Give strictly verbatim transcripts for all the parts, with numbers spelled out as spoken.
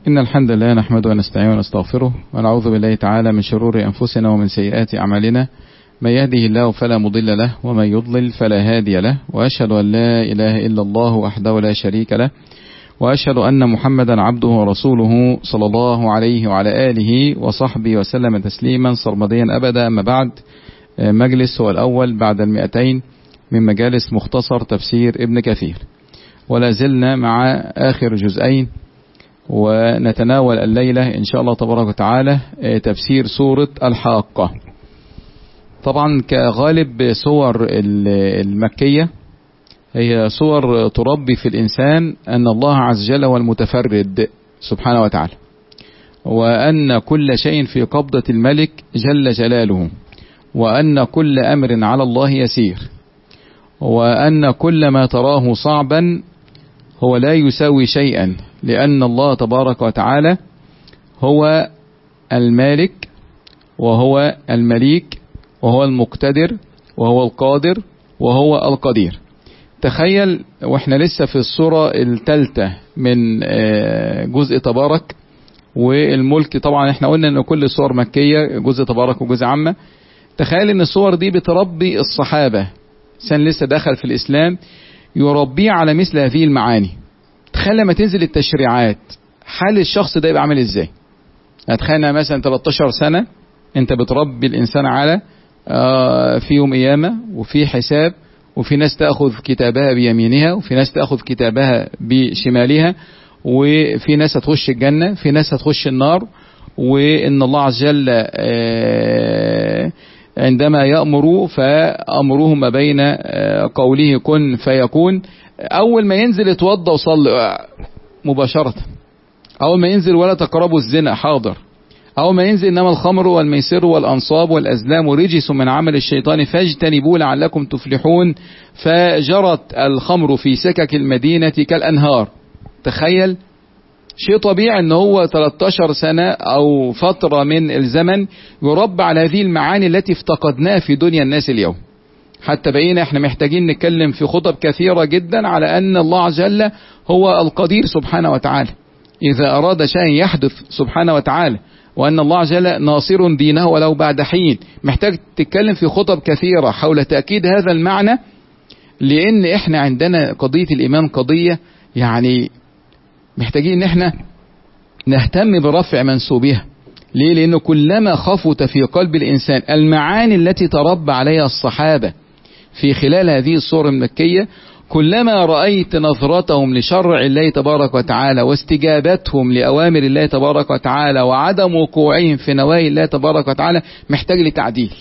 إن الحمد لله نحمده ونستعينه ونستغفره ونعوذ بالله تعالى من شرور أنفسنا ومن سيئات أعمالنا. من يهده الله فلا مضل له ومن يضلل فلا هادي له، وأشهد أن لا إله إلا الله وحده لا شريك له، وأشهد أن محمدا عبده ورسوله صلى الله عليه وعلى آله وصحبه وسلم تسليما سرمديا أبدا. أما بعد، مجلس هو الأول بعد المئتين من مجالس مختصر تفسير ابن كثير، ولا زلنا مع آخر جزئين، ونتناول الليلة إن شاء الله تبارك وتعالى تفسير سورة الحاقة. طبعا كغالب سور المكية هي صور تربي في الإنسان أن الله عز وجل هو المتفرد سبحانه وتعالى، وأن كل شيء في قبضة الملك جل جلاله، وأن كل أمر على الله يسير، وأن كل ما تراه صعبا هو لا يساوي شيئا، لأن الله تبارك وتعالى هو المالك وهو المليك وهو المقتدر وهو القادر وهو القدير. تخيل واحنا لسه في السورة الثالثة من جزء تبارك والملك. طبعا احنا قلنا ان كل السور مكية، جزء تبارك وجزء عامة. تخيل ان السور دي بتربي الصحابة، إنسان لسه دخل في الإسلام يربيه على مثل هذه المعاني. تخيل لما تنزل التشريعات حال الشخص ده يبقى عامل ازاي. هتخيلنا مثلا ثلاثة عشر سنة انت بتربي الإنسان على في يوم قيامة، وفي حساب، وفي ناس تأخذ كتابها بيمينها، وفي ناس تأخذ كتابها بشمالها، وفي ناس هتخش الجنة، في ناس هتخش النار، وإن الله عز وجل عندما يأمر فأمره ما بين قوله كن فيكون. أول ما ينزل يتوضى وصلي مباشرة، أول ما ينزل ولا تقربوا الزنا حاضر، أول ما ينزل إنما الخمر والميسر والأنصاب والأزلام رجس من عمل الشيطان فاجتنبوه لعلكم تفلحون. فجرت الخمر في سكك المدينة كالأنهار. تخيل شيء طبيعي ان هو ثلاثة عشر سنة او فترة من الزمن يربى على هذه المعاني التي افتقدناها في دنيا الناس اليوم. حتى بقينا احنا محتاجين نتكلم في خطب كثيرة جدا على ان الله عز وجل هو القدير سبحانه وتعالى، اذا اراد شيئا يحدث سبحانه وتعالى، وان الله عز وجل ناصر دينه ولو بعد حين. محتاج تتكلم في خطب كثيرة حول تأكيد هذا المعنى، لان احنا عندنا قضية الايمان قضية يعني محتاجين ان احنا نهتم برفع منسوبها. ليه؟ لانه كلما خفت في قلب الانسان المعاني التي تربى عليها الصحابة في خلال هذه السورة المكية، كلما رأيت نظرتهم لشرع الله تبارك وتعالى واستجابتهم لأوامر الله تبارك وتعالى وعدم وقوعهم في نواهي الله تبارك وتعالى محتاج لتعديل.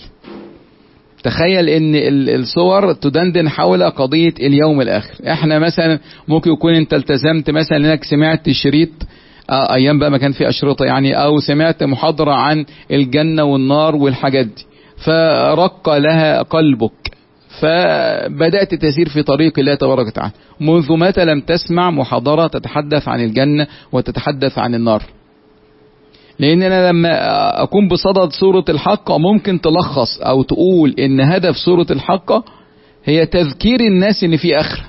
تخيل ان الصور تدندن حول قضية اليوم الاخر. احنا مثلا ممكن يكون انت التزمت مثلا انك سمعت شريط آه ايام بقى ما كان في اشرطة يعني، او سمعت محاضرة عن الجنة والنار والحاجات دي، فرق لها قلبك فبدأت تسير في طريق الله تبارك وتعالى. منذ متى لم تسمع محاضرة تتحدث عن الجنة وتتحدث عن النار؟ لان انا لما اكون بصدد سورة الحاقة ممكن تلخص او تقول ان هدف سورة الحاقة هي تذكير الناس ان في اخرة،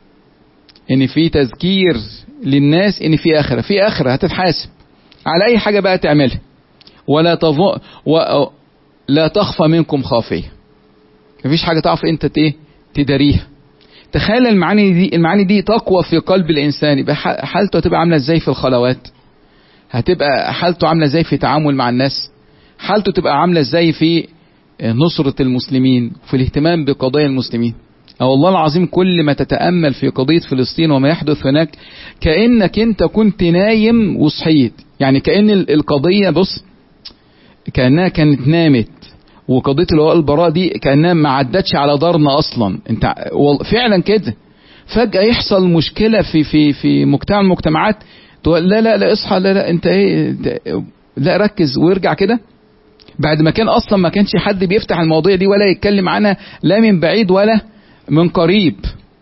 ان في تذكير للناس ان في اخرة، في اخرة هتتحاسب على اي حاجة بقى تعملها، ولا تظن ولا تخفى منكم خافية. مفيش حاجة تعرف انت ايه تداريها. تخيل المعاني دي المعاني دي تقوى في قلب الانسان، يبقى حالته هتبقى عاملة ازاي في الخلوات، هتبقى حالته عاملة ازاي في تعامل مع الناس، حالته تبقى عاملة ازاي في نصرة المسلمين في الاهتمام بقضايا المسلمين. او والله العظيم كل ما تتأمل في قضية فلسطين وما يحدث هناك كأنك انت كنت نايم وصحيت. يعني كأن القضية بص كأنها كانت نامت، وقضية الولاء البراء دي كأنها ما عدتش على دارنا اصلا. انت فعلا كده فجأة يحصل مشكلة في في في مجتمع المجتمعات، تقول لا لا لا اصحى، لا لا انت ايه، لا ركز وارجع كده، بعد ما كان اصلا ما كانش حد بيفتح المواضيع دي ولا يتكلم عنها لا من بعيد ولا من قريب.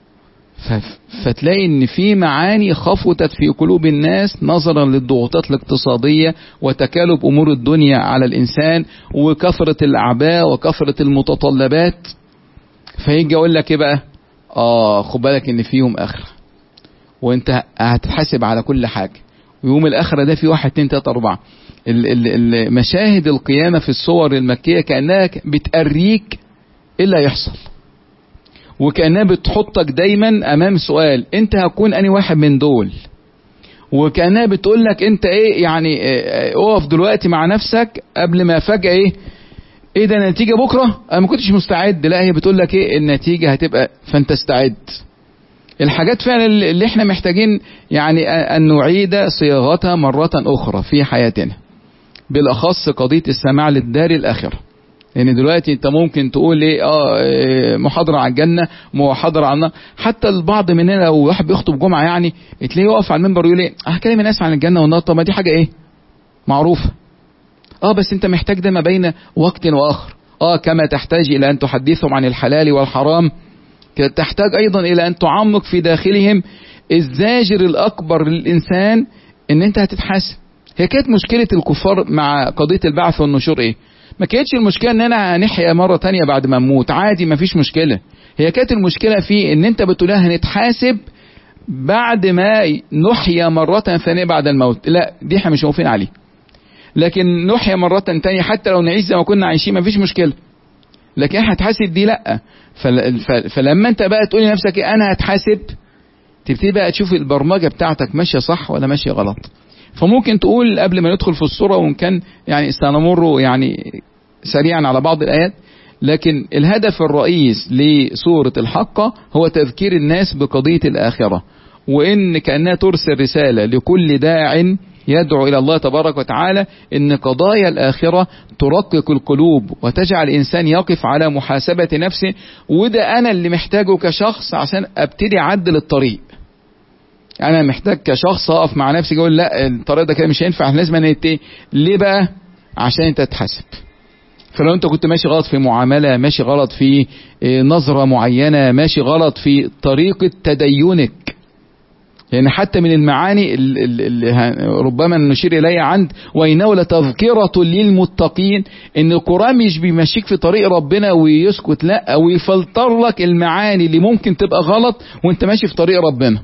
فتلاقي ان في معاني خفتت في قلوب الناس نظرا للضغوطات الاقتصادية وتكالب امور الدنيا على الانسان وكثرة الاعباء وكثرة المتطلبات. فيجي اقول لك ايه بقى، اه خد بالك ان فيهم اخره، وانت هتتحاسب على كل حاجة، ويوم الآخرة ده في واحد اتنين تلاتة أربعة. مشاهد القيامة في الصور المكية كأنها بتأريك إيه اللي هيحصل، وكأنها بتحطك دايما أمام سؤال أنت هكون أني واحد من دول، وكأنها بتقول لك أنت إيه يعني اقف دلوقتي مع نفسك قبل ما فجأة إيه إيه ده النتيجة بكرة أنا ما كنتش مستعد. لا هي بتقول لك إيه النتيجة هتبقى فأنت استعد. الحاجات فعلا اللي احنا محتاجين يعني أن نعيد صياغتها مرة أخرى في حياتنا، بالأخص قضية السماع للدار الآخرة. لأن يعني دلوقتي أنت ممكن تقول إيه آه محاضرة عن الجنة محاضرة عن النار. حتى البعض مننا لو واحد بيخطب جمعة يعني تلاقيه يقف على المنبر ويقول إيه هكلم الناس عن الجنة والنار. طب ما دي حاجة إيه معروفة. آه بس أنت محتاج ده ما بين وقت وآخر. آه كما تحتاج إلى أن تحدثهم عن الحلال والحرام تحتاج أيضا إلى أن تعمق في داخلهم الزاجر الأكبر للإنسان إن أنت هتتحاسب. هي كانت مشكلة الكفار مع قضية البعث والنشور إيه؟ ما كانتش المشكلة إن أنا هنحيا مرة تانية بعد ما نموت عادي ما فيش مشكلة. هي كانت المشكلة في إن أنت بتقولها هنتحاسب بعد ما نحيا مرة ثانية بعد الموت. لا دي احنا مش موافقين عليه. لكن نحيا مرة تانية حتى لو نعيش زي ما كنا عايشين ما فيش مشكلة. لكن احنا هتحاسب دي لا. فلما انت بقى تقول لنفسك انا هتحاسب تبتدي بقى تشوف البرمجة بتاعتك ماشية صح ولا ماشية غلط. فممكن تقول قبل ما ندخل في الصورة وان كان يعني سنمر يعني سريعا على بعض الآيات، لكن الهدف الرئيس لسورة الحاقة هو تذكير الناس بقضية الآخرة، وإن كأنها ترسل رسالة لكل داع يدعو إلى الله تبارك وتعالى إن قضايا الآخرة ترقق القلوب وتجعل الإنسان يقف على محاسبة نفسه. وده أنا اللي محتاجه كشخص عشان أبتدي أعدل الطريق. أنا محتاج كشخص أقف مع نفسي أقول لا الطريق ده كده مش هينفع لازم أنا إيه. ليه بقى؟ عشان أنت تتحاسب. فلو أنت كنت ماشي غلط في معاملة، ماشي غلط في نظرة معينة، ماشي غلط في طريقة تدينك، لأن يعني حتى من المعاني اللي ربما نشير إليها عند وإنه لتذكرة للمتقين إن القرآن مش بيمشيك في طريق ربنا ويسكت، لا ويفلتر لك المعاني اللي ممكن تبقى غلط وانت ماشي في طريق ربنا.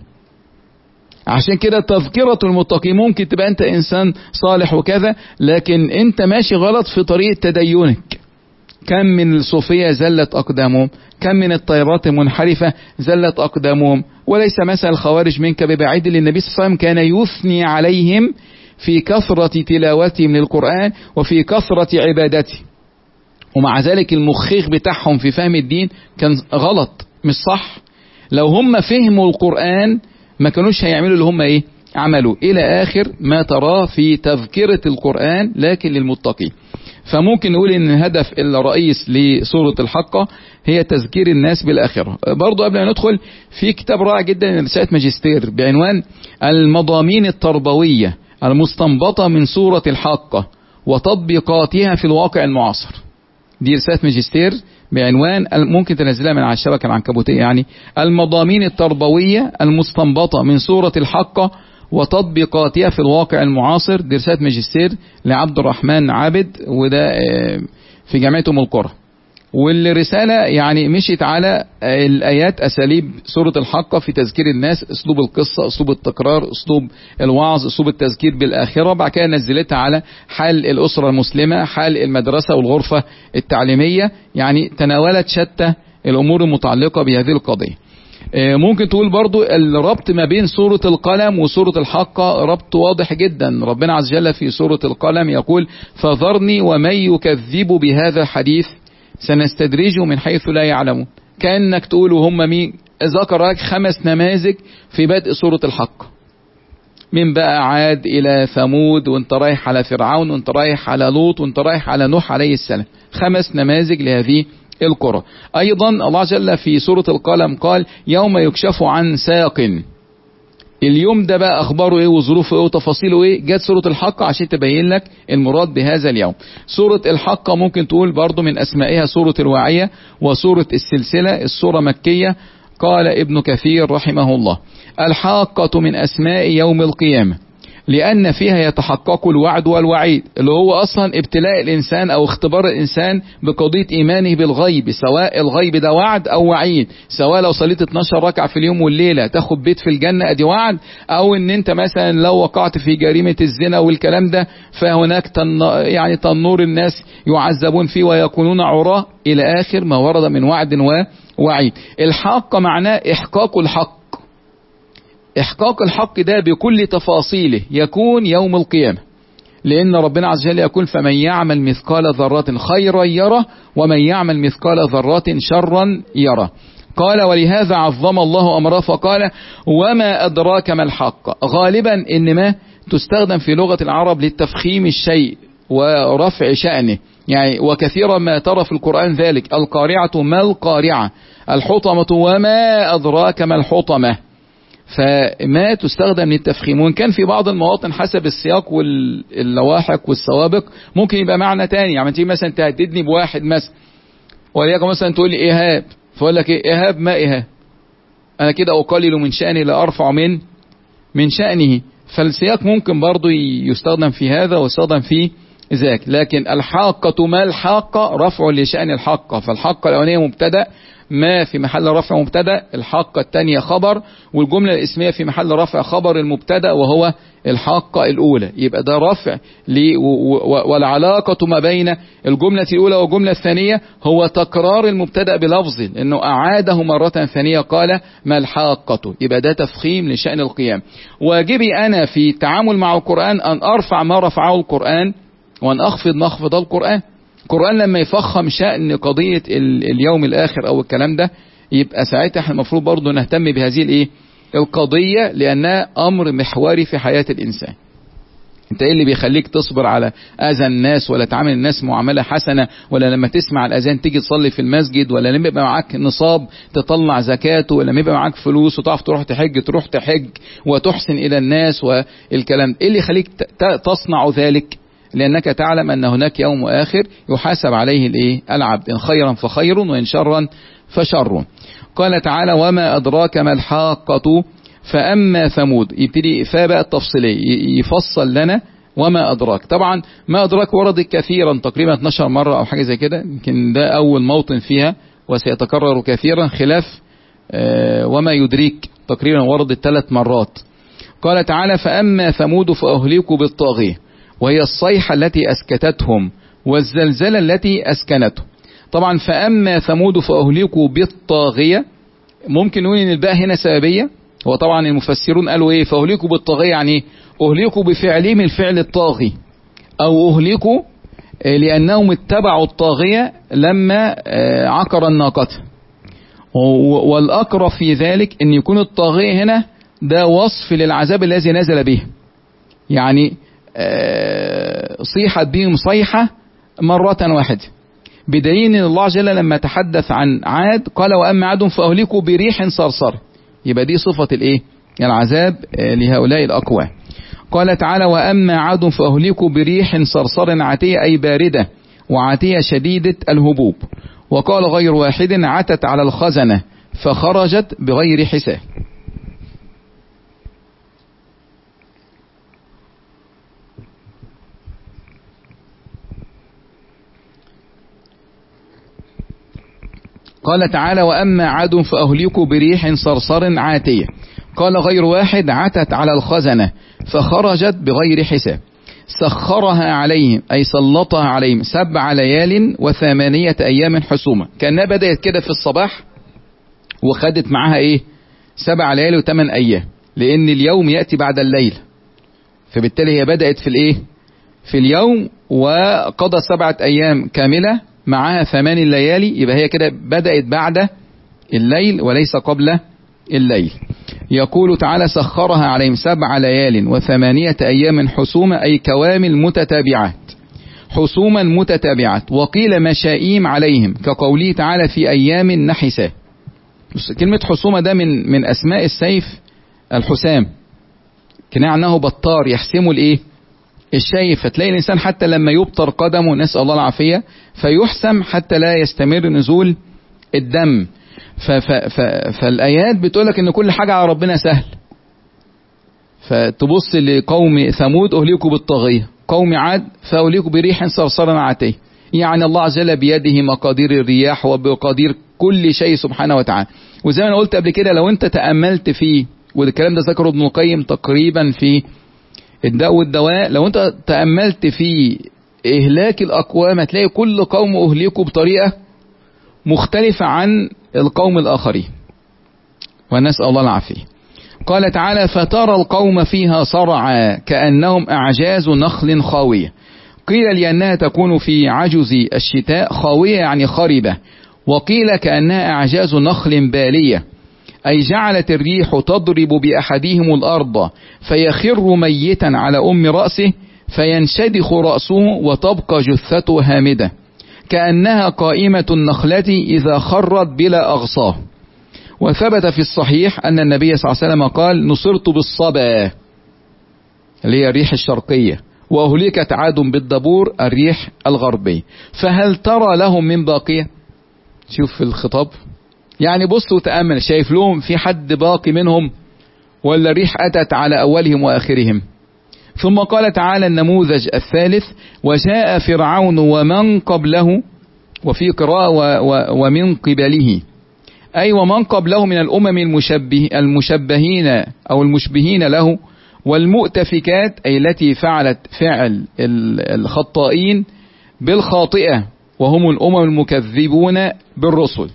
عشان كده تذكرة المتقين ممكن تبقى انت انسان صالح وكذا لكن انت ماشي غلط في طريق تدينك. كم من الصوفية زلت أقدامهم، كم من الطيبات منحرفة زلت أقدامهم. وليس مثل الخوارج منك ببعيد، للنبي صلى الله عليه وسلم كان يثني عليهم في كثرة تلاوتهم للقرآن وفي كثرة عبادته، ومع ذلك المخيخ بتاعهم في فهم الدين كان غلط مش صح. لو هم فهموا القرآن ما كانوش هيعملوا اللي هم ايه عملوا، إلى آخر ما تراه في تذكرة القرآن لكن للمتقين. فممكن نقول ان الهدف الرئيس لسورة الحاقة هي تذكير الناس بالآخرة. برضو قبل ما ندخل في كتاب رائع جدا رسالة ماجستير بعنوان المضامين التربوية المستنبطة من سورة الحاقة وتطبيقاتها في الواقع المعاصر. دي رسالة ماجستير بعنوان ممكن تنزلها من على الشبكة العنكبوتية يعني المضامين التربوية المستنبطة من سورة الحاقة وتطبيقاتها في الواقع المعاصر. دي رسالة ماجستير لعبد الرحمن عابد وده في جامعة أم القرى. والرسالة يعني مشيت على الآيات أساليب سورة الحاقة في تذكير الناس، أسلوب القصة، أسلوب التكرار، أسلوب الوعظ، أسلوب التذكير بالآخرة. بعد كده نزلتها على حال الأسرة المسلمة، حال المدرسة والغرفة التعليمية، يعني تناولت شتى الأمور المتعلقة بهذه القضية. ممكن تقول برضو الربط ما بين سورة القلم وسورة الحاقة ربط واضح جدا. ربنا عز وجل في سورة القلم يقول فذرني ومن يكذب بهذا الحديث سنستدرجه من حيث لا يعلمون. كأنك تقول وهم مين؟ ذكر لك خمس نماذج في بدء سورة الحاقة، من بقى عاد إلى ثمود وانت رايح على فرعون وانت رايح على لوط وانت رايح على نوح عليه السلام، خمس نماذج لهذه القرى. أيضا الله جل في سورة القلم قال يوم يكشف عن ساق. اليوم ده بقى أخباره إيه وظروفه إيه وتفاصيله إيه؟ جت سورة الحاقة عشان تبين لك المراد بهذا اليوم. سورة الحاقة ممكن تقول برضو من أسمائها سورة الواعية وسورة السلسلة. السورة مكية. قال ابن كثير رحمه الله الحاقة من أسماء يوم القيامة لأن فيها يتحقق الوعد والوعيد، اللي هو أصلا ابتلاء الإنسان أو اختبار الإنسان بقضية إيمانه بالغيب، سواء الغيب ده وعد أو وعيد، سواء لو صليت اتناشر ركعة في اليوم والليلة تاخد بيت في الجنة أدي وعد، أو إن أنت مثلا لو وقعت في جريمة الزنا والكلام ده فهناك تن يعني تنور الناس يعذبون فيه ويكونون عراة إلى آخر ما ورد من وعد ووعيد. الحق معناه إحقاق الحق، إحقاق الحق ده بكل تفاصيله يكون يوم القيامة، لأن ربنا عز وجل يقول فمن يعمل مثقال ذرة خيرا يره ومن يعمل مثقال ذرة شرا يره. قال ولهذا عظم الله أمره فقال وما أدراك ما الحق. غالبا إنما تستخدم في لغة العرب للتفخيم الشيء ورفع شأنه، يعني وكثيرا ما ترى في القرآن ذلك، القارعة ما القارعة، الحطمة وما أدراك ما الحطمة، فما تستخدم للتفخيم. وإن كان في بعض المواطن حسب السياق واللواحق والسوابق ممكن يبقى معنى تاني، يعني تيجي مثلا تهددني بواحد مثلا وليكن مثلا تقول لي إيهاب، فأقول لك إيه إيهاب ما إيهاب، أنا كده أقلل من شأني لا أرفع من من شأنه، فالسياق ممكن برضو يستخدم في هذا ويستخدم في ذاك. لكن الحاقة ما الحاقة رفع لشأن الحاقة، فالحاقة الأولانية مبتدأ ما في محل رفع مبتدأ، الحاقة الثانية خبر، والجملة الاسمية في محل رفع خبر المبتدأ وهو الحاقة الأولى، يبقى ده رفع. والعلاقة ما بين الجملة الأولى والجملة الثانية هو تكرار المبتدأ بلفظ، إنه أعاده مرة ثانية قال ما الحاقة، يبقى ده تفخيم لشأن القيام. واجبي أنا في التعامل مع القرآن أن أرفع ما رفعه القرآن وأن أخفض ما أخفض القرآن. القرآن لما يفخم شأن قضية اليوم الآخر أو الكلام ده، يبقى ساعتها احنا المفروض برضو نهتم بهذه الايه القضية، لأنها أمر محوري في حياة الإنسان. انت ايه اللي بيخليك تصبر على أذى الناس ولا تعامل الناس معاملة حسنة، ولا لما تسمع الأذان تيجي تصلي في المسجد، ولا لما يبقى معاك نصاب تطلع زكاته، ولا لما يبقى معاك فلوس وتعرف تروح تحج تروح تحج وتحسن إلى الناس والكلام. ايه اللي يخليك تصنع ذلك؟ لأنك تعلم أن هناك يوم آخر يحاسب عليه الايه العبد، إن خيرا فخير وإن شرا فشر. قال تعالى وما أدراك ما الحاقة فأما ثمود، يبتدي فبقى التفصيلية يفصل لنا وما أدراك. طبعا ما أدراك وردت كثيرا تقريبا اتناشر مرة أو حاجة زي كده، يمكن ده أول موطن فيها وسيتكرر كثيرا، خلاف وما يدريك تقريبا وردت ثلاث مرات. قال تعالى فأما ثمود فأهلكوا بالطاغية، وهي الصيحة التي أسكتتهم والزلزلة التي أسكنتهم. طبعا فأما ثمود فأهلكوا بالطاغية، ممكن نقول ان الباء هنا سببية، وطبعا المفسرون قالوا ايه فأهلكوا بالطاغية، يعني أهلكوا بفعلهم الفعل الطاغي، أو أهلكوا لأنهم اتبعوا الطاغية لما عقر الناقة. والأقرب في ذلك ان يكون الطاغية هنا ده وصف للعذاب الذي نزل به، يعني صيحت بهم صيحة مرة واحدة، بدليل ان الله جل لما تحدث عن عاد قال واما عاد فاهلكوا بريح صرصر، يبقى دي صفة الايه العذاب لهؤلاء الاقوام. قال تعالى واما عاد فاهلكوا بريح صرصر عاتية، اي باردة وعاتية شديدة الهبوب. وقال غير واحد عتت على الخزنة فخرجت بغير حساب. قال تعالى وأما عاد فأهلكوا بريح صرصر عاتية. قال غير واحد عتت على الخزنة فخرجت بغير حساب. سخرها عليهم أي سلطها عليهم سبع ليال وثمانية أيام حسومة، كأنها بدأت كده في الصباح وخدت معها إيه سبع ليال وثمان أيام، لأن اليوم يأتي بعد الليل، فبالتالي هي بدأت في الإيه في اليوم وقضى سبعة أيام كاملة معها ثمان الليالي، يبقى هي كده بدأت بعد الليل وليس قبل الليل. يقول تعالى سخرها عليهم سبع ليال وثمانية أيام حسومة، أي كوامل متتابعات، حسوما متتابعات. وقيل مشائيم عليهم كقوله تعالى في أيام نحسة. كلمة حسومة ده من من أسماء السيف الحسام، كنا عنه بطار يحسم الإيه الشيف، فتلاقي الإنسان حتى لما يبطر قدمه نسأل الله العافية فيحسم حتى لا يستمر نزول الدم. ف ف ف فالآيات بتقولك إن كل حاجة على ربنا سهل، فتبص لقوم ثمود أهلكوا بالطاغية، قوم عاد فأهلكوا بريح صرصر عاتيه. يعني الله عز وجل بيده مقادير الرياح وبقدير كل شيء سبحانه وتعالى. وزي ما أنا قلت قبل كده، لو أنت تأملت فيه، والكلام ده ذكره ابن القيم تقريبا في الداء والدواء، لو أنت تأملت في إهلاك الأقوام هتلاقي كل قوم أهلكوا بطريقة مختلفة عن القوم الآخرين، ونسأل الله العافية. قال تعالى: فترى القوم فيها صرعى كأنهم أعجاز نخل خاوية. قيل لأنها تكون في عجز الشتاء، خاوية يعني خربة، وقيل كأنها أعجاز نخل بالية، أي جعلت الريح تضرب بأحدهم الأرض فيخر ميتا على أم رأسه فينشدخ رأسه وتبقى جثته هامدة، كأنها قائمة النخلة إذا خرت بلا أغصاه. وثبت في الصحيح أن النبي صلى الله عليه وسلم قال: نصرت بالصبا اللي هي الريح الشرقية، وأهلكت عاد بالدبور الريح الغربية، فهل ترى لهم من باقية؟ شوف الخطاب، يعني بص وتأمل، شايف لهم في حد باقي منهم، ولا الريح أتت على أولهم وآخرهم؟ ثم قال تعالى النموذج الثالث: وجاء فرعون ومن قبله، وفي قراءة ومن قبله، أي ومن قبله من الأمم المشبه المشبهين أو المشبهين له، والمؤتفكات أي التي فعلت فعل الخطائين بالخاطئة، وهم الأمم المكذبون بالرسل.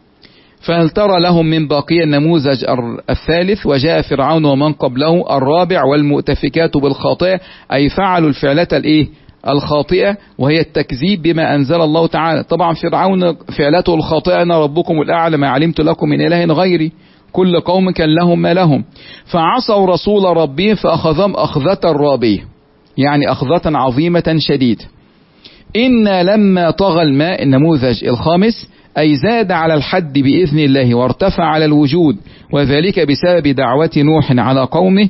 فهل ترى لهم من باقية؟ النموذج الثالث: وجاء فرعون ومن قبله. الرابع: والمؤتفكات بالخاطئة، أي فعلوا الفعلة الايه الخاطئة، وهي التكذيب بما أنزل الله تعالى. طبعا فرعون فعلته الخاطئة: أنا ربكم الأعلى ما علمت لكم من إله غيري، كل قوم كان لهم ما لهم، فعصوا رسول ربهم فأخذهم أخذة رابية، يعني أخذة عظيمة شديدة. إن لما طغى الماء، النموذج الخامس، أي زاد على الحد بإذن الله وارتفع على الوجود، وذلك بسبب دعوة نوح على قومه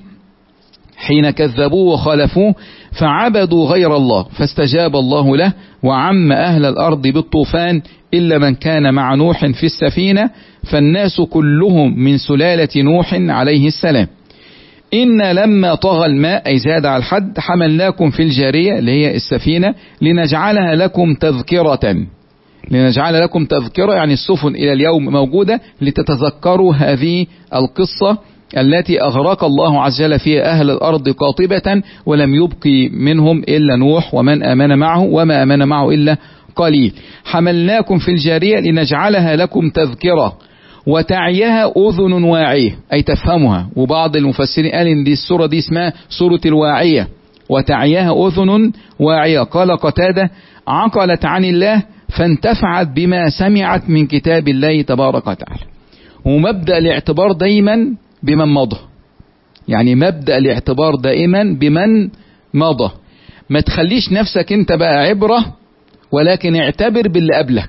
حين كذبوه وخالفوه فعبدوا غير الله، فاستجاب الله له وعم أهل الأرض بالطوفان إلا من كان مع نوح في السفينة، فالناس كلهم من سلالة نوح عليه السلام. إن لما طغى الماء، أي زاد على الحد، حملناكم في الجارية اللي هي السفينة لنجعلها لكم تذكرة، لنجعل لكم تذكرة يعني السفن إلى اليوم موجودة لتتذكروا هذه القصة التي أغرق الله عز وجل فيها أهل الأرض قاطبة، ولم يبقي منهم إلا نوح ومن آمن معه، وما آمن معه إلا قليل. حملناكم في الجارية لنجعلها لكم تذكرة وتعيها أذن واعية، أي تفهمها. وبعض المفسرين قال إن دي السورة دي اسمها سورة الواعية، وتعيها أذن واعية. قال قتادة: عقلت عن الله فانتفعت بما سمعت من كتاب الله تبارك وتعالى. ومبدأ الاعتبار دايما بمن مضى، يعني مبدأ الاعتبار دائما بمن مضى. ما تخليش نفسك انت بقى عبرة، ولكن اعتبر باللي قبلك.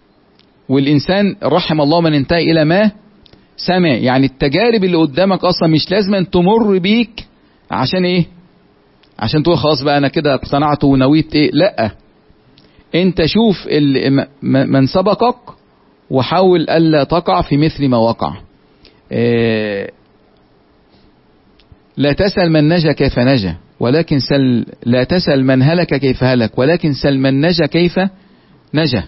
والإنسان رحم الله من انتهى إلى ما سمع، يعني التجارب اللي قدامك أصلا مش لازم أن تمر بيك عشان إيه؟ عشان تقول خلاص بقى أنا كده اقتنعت ونويت إيه؟ لأ، انت شوف من سبقك وحاول ألا تقع في مثل ما وقع. إيه، لا تسأل من نجا كيف نجا، ولكن سل لا تسأل من هلك كيف هلك، ولكن سل من نجا كيف نجا.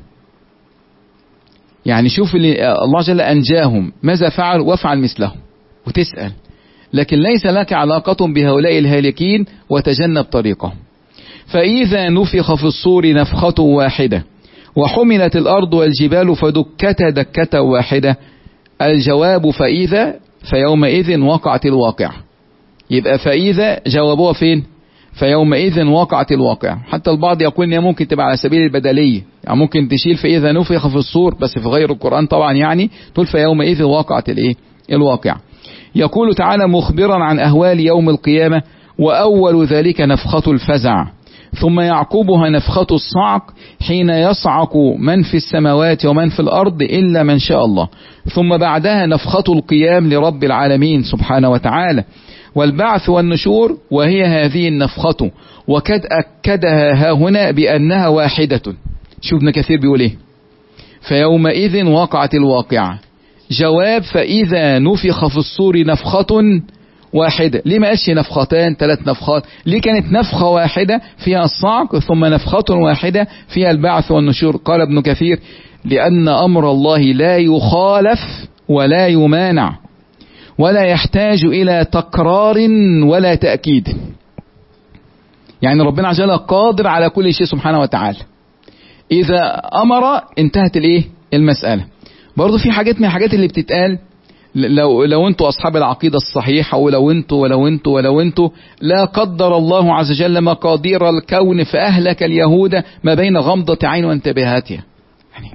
يعني شوف اللي الله جل أنجاهم ماذا فعل وافعل مثلهم وتسأل، لكن ليس لك علاقة بهؤلاء الهالكين وتجنب طريقهم. فإذا نفخ في الصور نفخة واحدة وحملت الأرض والجبال فدكتا دكة واحدة، الجواب فإذا، فيومئذ وقعت الواقع. يبقى فإذا جوابوها فين؟ فيومئذ وقعت الواقع. حتى البعض يقول إنها ممكن تبقى على سبيل البدلية، يعني ممكن تشيل فإذا نفخ في الصور بس في غير القرآن طبعا، يعني تقول فيومئذ وقعت الإيه؟ الواقع. يقول تعالى مخبرا عن أهوال يوم القيامة: وأول ذلك نفخة الفزع، ثم يعقبها نفخة الصعق حين يصعق من في السماوات ومن في الأرض إلا من شاء الله، ثم بعدها نفخة القيام لرب العالمين سبحانه وتعالى، والبعث والنشور، وهي هذه النفخة، وقد أكدها ها هنا بأنها واحدة. شوف ابن كثير بيقول ايه؟ فيومئذ وقعت الواقعة. جواب: فإذا نفخ في الصور نفخة واحدة. ليه ما قالش نفختان ثلاث نفخات؟ ليه كانت نفخة واحدة فيها الصعق ثم نفخة واحدة فيها البعث والنشور؟ قال ابن كثير لأن أمر الله لا يخالف ولا يمانع ولا يحتاج إلى تكرار ولا تأكيد. يعني ربنا عز وجل قادر على كل شيء سبحانه وتعالى، إذا أمر انتهت الإيه المسألة. برضو في حاجات من الحاجات اللي بتتقال، لو لو انتوا اصحاب العقيده الصحيحه، ولو انتوا ولو انتوا ولو انتوا لا قدر الله عز وجل مقادير الكون فاهلك اليهود ما بين غمضه عين وانتباهاتها. يعني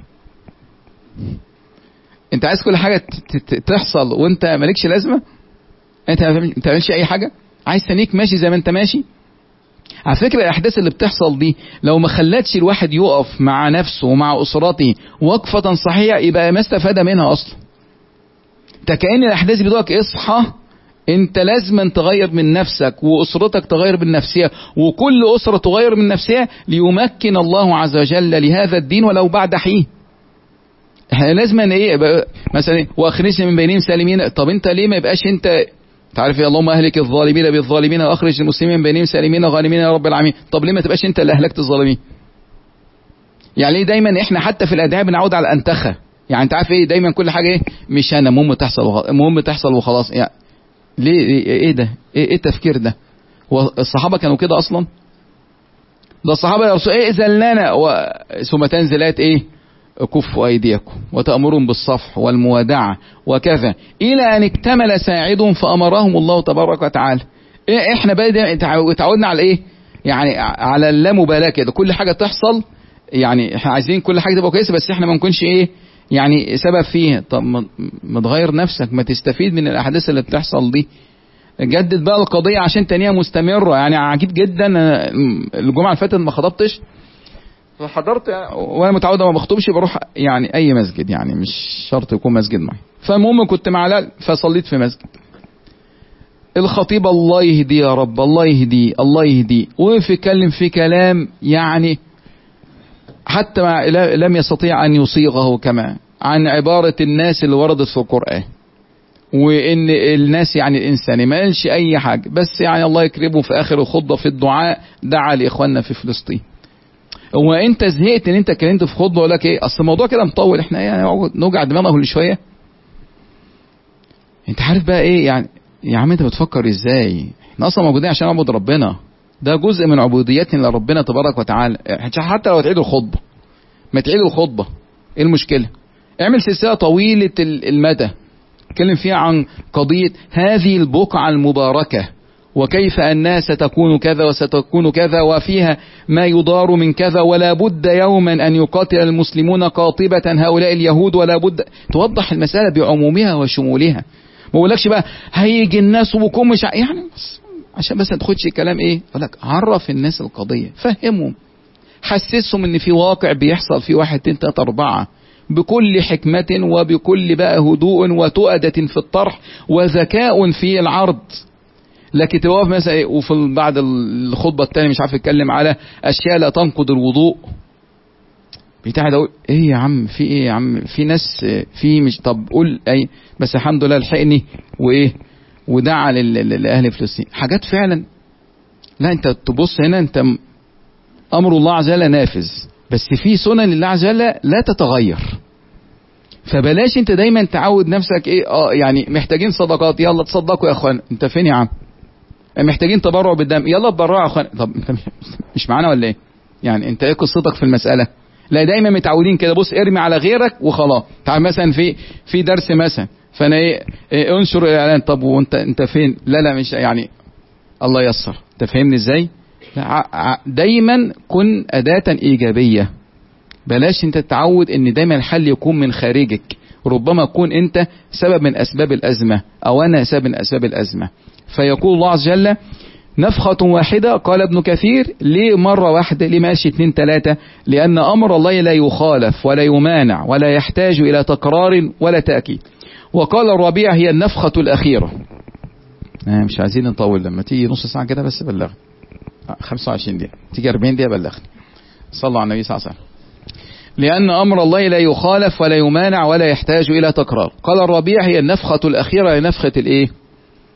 انت عايز كل حاجه تحصل وانت مالكش لازمه؟ انت ما بتعملش اي حاجه؟ عايز تنيك ماشي زي ما انت ماشي؟ على فكره الاحداث اللي بتحصل دي لو ما خلتش الواحد يقف مع نفسه ومع اسرته وقفه صحيحه يبقى ما استفاد منها اصلا. كأن الاحداث بتقولك اصحى، انت لازم تغير من نفسك واسرتك تغير من نفسها وكل اسره تغير من نفسها ليمكن الله عز وجل لهذا الدين ولو بعد حين. احنا لازم ايه مثلا واخرجنا من بينهم سالمين. طب انت ليه ما يبقاش انت تعرف يا اللهم اهلك الظالمين بالظالمين واخرج المسلمين من بينهم سالمين غانمين يا رب العالمين؟ طب ليه ما تبقاش انت اللي اهلكت الظالمين؟ يعني ليه دايما احنا حتى في الادعاء بنعود على الانتخه؟ يعني انت عارف ايه دايما كل حاجه ايه مش انا المهم تحصل وخ... المهم تحصل وخلاص. يعني ليه ايه ده؟ ايه, إيه التفكير ده؟ هو الصحابه كانوا كده اصلا؟ ده الصحابه يا رسول ايه ذلنا و... ثم تنزلات ايه كفوا ايديكم وتأمرهم بالصفح والموادعه وكذا الى ان اكتمل ساعدهم فامرهم الله تبارك وتعالى. ايه احنا بقى اتعودنا على ايه؟ يعني على اللامبالاه كده، كل حاجه تحصل يعني احنا عايزين كل حاجه تبقى كويسه بس احنا ما نكونش ايه يعني سبب فيها. طب ما تغير نفسك، ما تستفيد من الاحداث اللي بتحصل دي، جدد بقى القضيه عشان تانية مستمره. يعني عجيب جدا الجمعه اللي فاتت ما خطبتش، فحضرت وانا متعود ما بخطبش بروح يعني اي مسجد، يعني مش شرط يكون مسجد معي. فالمهم كنت مع لا فصليت في مسجد، الخطيب الله يهدي يا رب الله يهدي الله يهدي وقف يتكلم في كلام يعني حتى مع لم يستطيع أن يصيغه كما عن عبارة الناس اللي وردت في القرآن، وإن الناس يعني الإنسان ما قالش أي حاجة، بس يعني الله يكرمه في آخر الخطبة في الدعاء دعا لإخواننا في فلسطين. هو أنت زهقت إن أنت اتكلمت في خطبة ولا إيه؟ أصل الموضوع كده مطول، إحنا يعني نوجع دماغنا كل شوية. أنت عارف بقى إيه يعني يا عم أنت بتفكر إزاي؟ إحنا أصلا موجودين عشان نعبد ربنا، ده جزء من عبوديتنا لربنا تبارك وتعالى. حتى لو تعيد الخطبة ما تعيد الخطبة ايه المشكلة؟ اعمل سلسلة طويلة المدى اتكلم فيها عن قضية هذه البقعة المباركة وكيف أنها ستكون كذا وستكون كذا وفيها ما يضار من كذا ولا بد يوما أن يقاتل المسلمون قاطبة هؤلاء اليهود، ولا بد توضح المسألة بعمومها وشمولها. ما بقولكش بقى هيجي الناس وبكم مش يعني بس عشان بس ما تاخدش الكلام ايه اقول لك عرف الناس القضيه، فهمهم، حسسهم ان في واقع بيحصل في واحد اتنين تلاته اربعه بكل حكمه وبكل بقى هدوء وتؤدة في الطرح وذكاء في العرض. لكن توقف مثلا ايه وفي بعد الخطبه الثانيه مش عارف يتكلم على اشياء لا تنقض الوضوء بتاع ده. ايه يا عم في ايه يا عم في ناس في مش طب قول اي بس الحمد لله لحقني وايه ودعا لأهل فلسطين حاجات فعلا. لا انت تبص هنا انت امر الله عز وجل نافذ بس في سنن لله عز وجل لا تتغير. فبلاش انت دايما تعود نفسك ايه اه يعني محتاجين صدقات يلا تصدقوا يا اخوان. انت فين يا عم؟ محتاجين تبرع بالدم يلا تبرعوا يا اخوان. طب انت مش معانا ولا ايه؟ يعني انت ايه قصتك في المسألة؟ لا دايما متعودين كده بص ارمي على غيرك وخلاص. تعال مثلا في في درس مثلا فانا ايه, إيه انشر الاعلان. طب وانت انت فين؟ لا لا مش يعني الله ييسر. انت فاهمني ازاي؟ دايما كن اداة ايجابية. بلاش انت تتعود ان دايما الحل يكون من خارجك. ربما يكون انت سبب من اسباب الازمة او انا سبب من اسباب الازمة. فيقول الله عز وجل نفخة واحدة. قال ابن كثير ليه مرة واحدة؟ ليه ماشي اتنين تلاتة؟ لان امر الله لا يخالف ولا يمانع ولا يحتاج الى تكرار ولا تأكيد. وقال الربيع هي النفخة الأخيرة. آه مش عايزين نطول، لما تيجي نص ساعة كده بس بلغني. آه خمسة وعشرين دقيقة تيجي أربعين دقيقة بلغني. صلوا على النبي صلى الله عليه وسلم. لأن أمر الله لا يخالف ولا يمانع ولا يحتاج إلى تكرار. قال الربيع هي النفخة الأخيرة، هي نفخة الإيه؟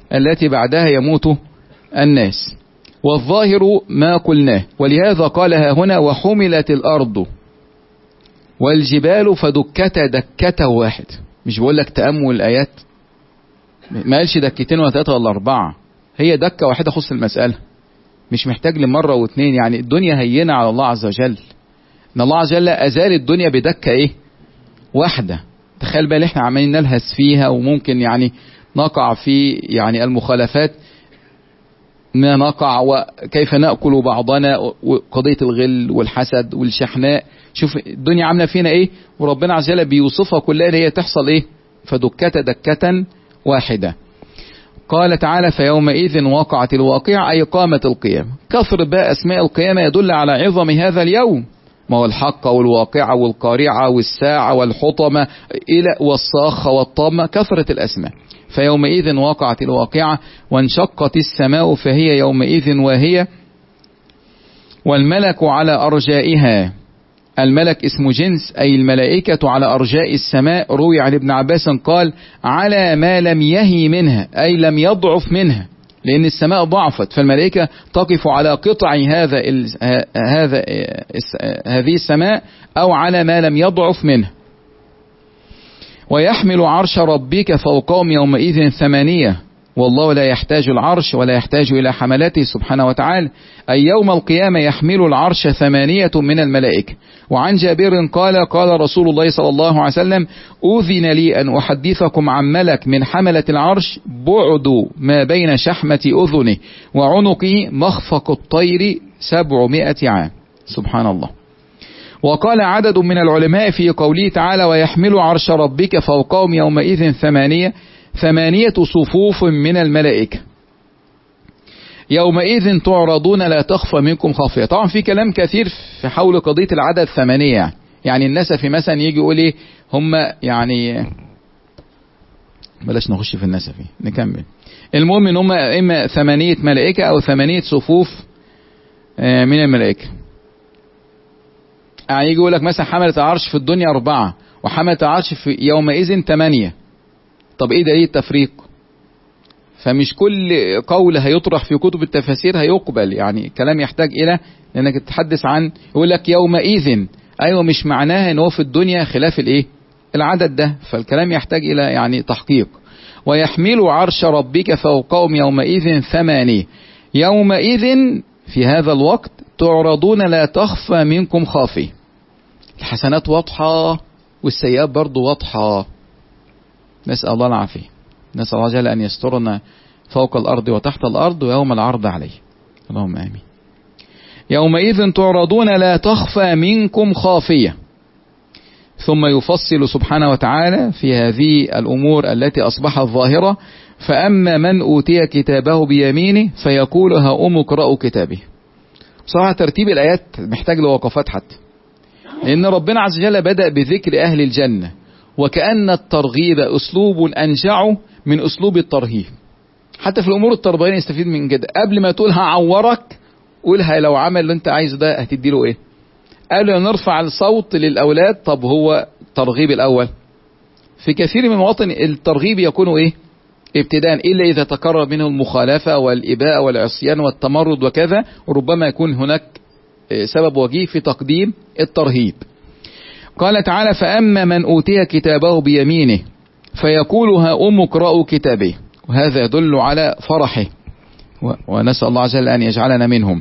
التي بعدها يموت الناس. والظاهر ما قلناه، ولهذا قالها هنا وحملت الأرض والجبال فدكتا دكة واحد. مش بقول لك تأمل الآيات، ما قالش دكتين ولا ثلاثة ولا أربعة، هي دكة واحدة خص المسألة، مش محتاج لمرة واثنين. يعني الدنيا هينة على الله عز وجل، إن الله عز وجل أزال الدنيا بدكة إيه واحدة. تخيل بقى احنا عمالين نلهث فيها، وممكن يعني نقع في يعني المخالفات، ما نقع وكيف نأكل بعضنا، وقضية الغل والحسد والشحناء. شوف الدنيا عاملة فينا ايه، وربنا عز وجل بيوصفها كلها اللي هي تحصل ايه، فدكة دكة واحدة. قال تعالى فيومئذ وقعت الواقعة، أي قامت القيامة. كثر بقى أسماء القيامة يدل على عظم هذا اليوم، ما هو الحق والواقعة والقارعة والساعة والحطمة إلى والصاخة والطامة، كثرة الأسماء. فيومئذ وقعت الواقعة وانشقت السماء فهي يومئذ واهية والملك على أرجائها. الملك اسم جنس، أي الملائكة على أرجاء السماء. روي عن ابن عباس قال على ما لم يهي منها، أي لم يضعف منها، لأن السماء ضعفت، فالملائكة تقف على قطع هذا هذا هذه السماء، أو على ما لم يضعف منه. ويحمل عرش ربك فوقهم يومئذ ثمانية، والله لا يحتاج العرش ولا يحتاج إلى حملته سبحانه وتعالى، أي يوم القيامة يحمل العرش ثمانية من الملائكة. وعن جابر قال قال رسول الله صلى الله عليه وسلم أذن لي أن أحدثكم عن ملك من حملة العرش بعد ما بين شحمة أذنه وعنقه مخفق الطير سبعمائة عام. سبحان الله. وقال عدد من العلماء في قوله تعالى ويحمل عرش ربك فوقهم يومئذ ثمانية، ثمانية صفوف من الملائكة يومئذ تعرضون لا تخفى منكم خافية. طبعا في كلام كثير في حول قضية العدد ثمانية، يعني, يعني النسفي مثلا يجي يقول ايه هم، يعني بلاش نخش في النسفي نكمل. المهم ان هم اما ثمانية ملائكة او ثمانية صفوف من الملائكة. يعني يجي يقول لك مثلا حملة العرش في الدنيا أربعة وحملة العرش في يومئذ ثمانية. طب ايه دليل التفريق؟ فمش كل قول هيطرح في كتب التفاسير هيقبل، يعني كلام يحتاج الى انك تتحدث عن، يقول لك يومئذ، ايوه مش معناها ان هو في الدنيا خلاف الايه العدد ده، فالكلام يحتاج الى يعني تحقيق. ويحمل عرش ربك فوقهم يومئذ ثمانية، يومئذ في هذا الوقت تعرضون لا تخفى منكم خافية. الحسنات واضحة والسيئات برضو واضحة، نسأل الله العافية. نسأل الله جل أن يسترنا فوق الأرض وتحت الأرض ويوم العرض عليه، اللهم آمين. يومئذ تعرضون لا تخفى منكم خافية. ثم يفصل سبحانه وتعالى في هذه الأمور التي أصبحت ظاهرة. فأما من أوتي كتابه بيمينه فيقول هؤم اقرأوا كتابه. بصراحة ترتيب الآيات محتاج لوقفات حتى، لأن ربنا عز وجل بدأ بذكر أهل الجنة، وكأن الترغيب أسلوب أنشع من أسلوب الترهيب. حتى في الأمور التربوية نستفيد من كده، قبل ما تقول هعورك قولها لو عمل اللي انت عايزه ده هتدي له ايه. قبل ما نرفع الصوت للأولاد، طب هو ترغيب الأول. في كثير من المواطن الترغيب يكون ايه ابتداء، إلا إذا تكرر منه المخالفة والإباء والعصيان والتمرد وكذا، وربما يكون هناك سبب وجيه في تقديم الترهيب. قال تعالى فأما من أوتي كتابه بيمينه فيقول هؤم اقرأوا كتابه، وهذا يدل على فرحه، ونسأل الله عز وجل أن يجعلنا منهم.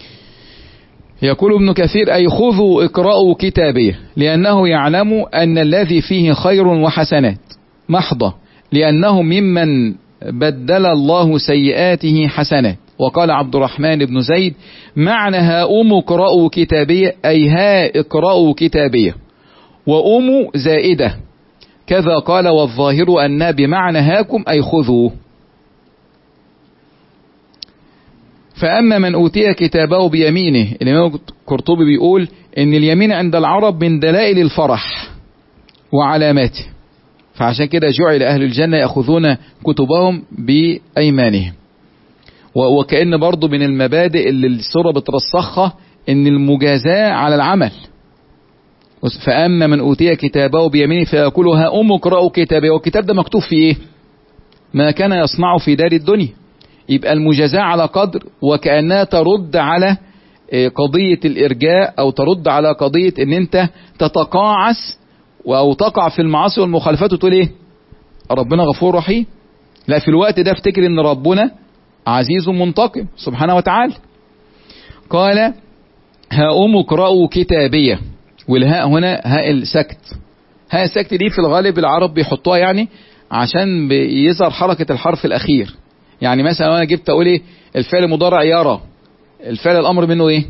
يقول ابن كثير أي خذوا اقرأوا كتابه، لأنه يعلم أن الذي فيه خير وحسنات محضة، لأنه ممن بدل الله سيئاته حسنات. وقال عبد الرحمن بن زيد معنى هاؤم اقرأوا كتابية أي ها اقرأوا كتابية، وأم زائدة، كذا قال والظاهر أن بمعنى هاكم أي خذوا. فأما من أوتي كتابه بيمينه، الإمام القرطبي بيقول إن اليمين عند العرب من دلائل الفرح وعلاماته، فعشان كده جعل أهل الجنة يأخذون كتبهم بأيمانهم. وكأن برضو من المبادئ اللي السورة بترسخها إن المجازاة على العمل. فأما من أوتي كتابه بيمينه فيقول هاؤم اقرأوا كتابه، والكتاب ده مكتوب فيه إيه؟ ما كان يصنع في دار الدنيا. يبقى المجازاة على قدر، وكأنها ترد على قضية الإرجاء، أو ترد على قضية إن أنت تتقاعس أو تقع في المعاصي والمخالفات وتقول إيه ربنا غفور رحيم. لا، في الوقت ده افتكر إن ربنا عزيز منتقم سبحانه وتعالى. قال هاؤم اقرأوا كتابية، والهاء هنا هاء السكت. هاء السكت دي في الغالب العرب بيحطوها يعني عشان بيظهر حركة الحرف الأخير. يعني مثلا أنا جبت أقول إيه الفعل مضارع يرى، الفعل الأمر منه إيه؟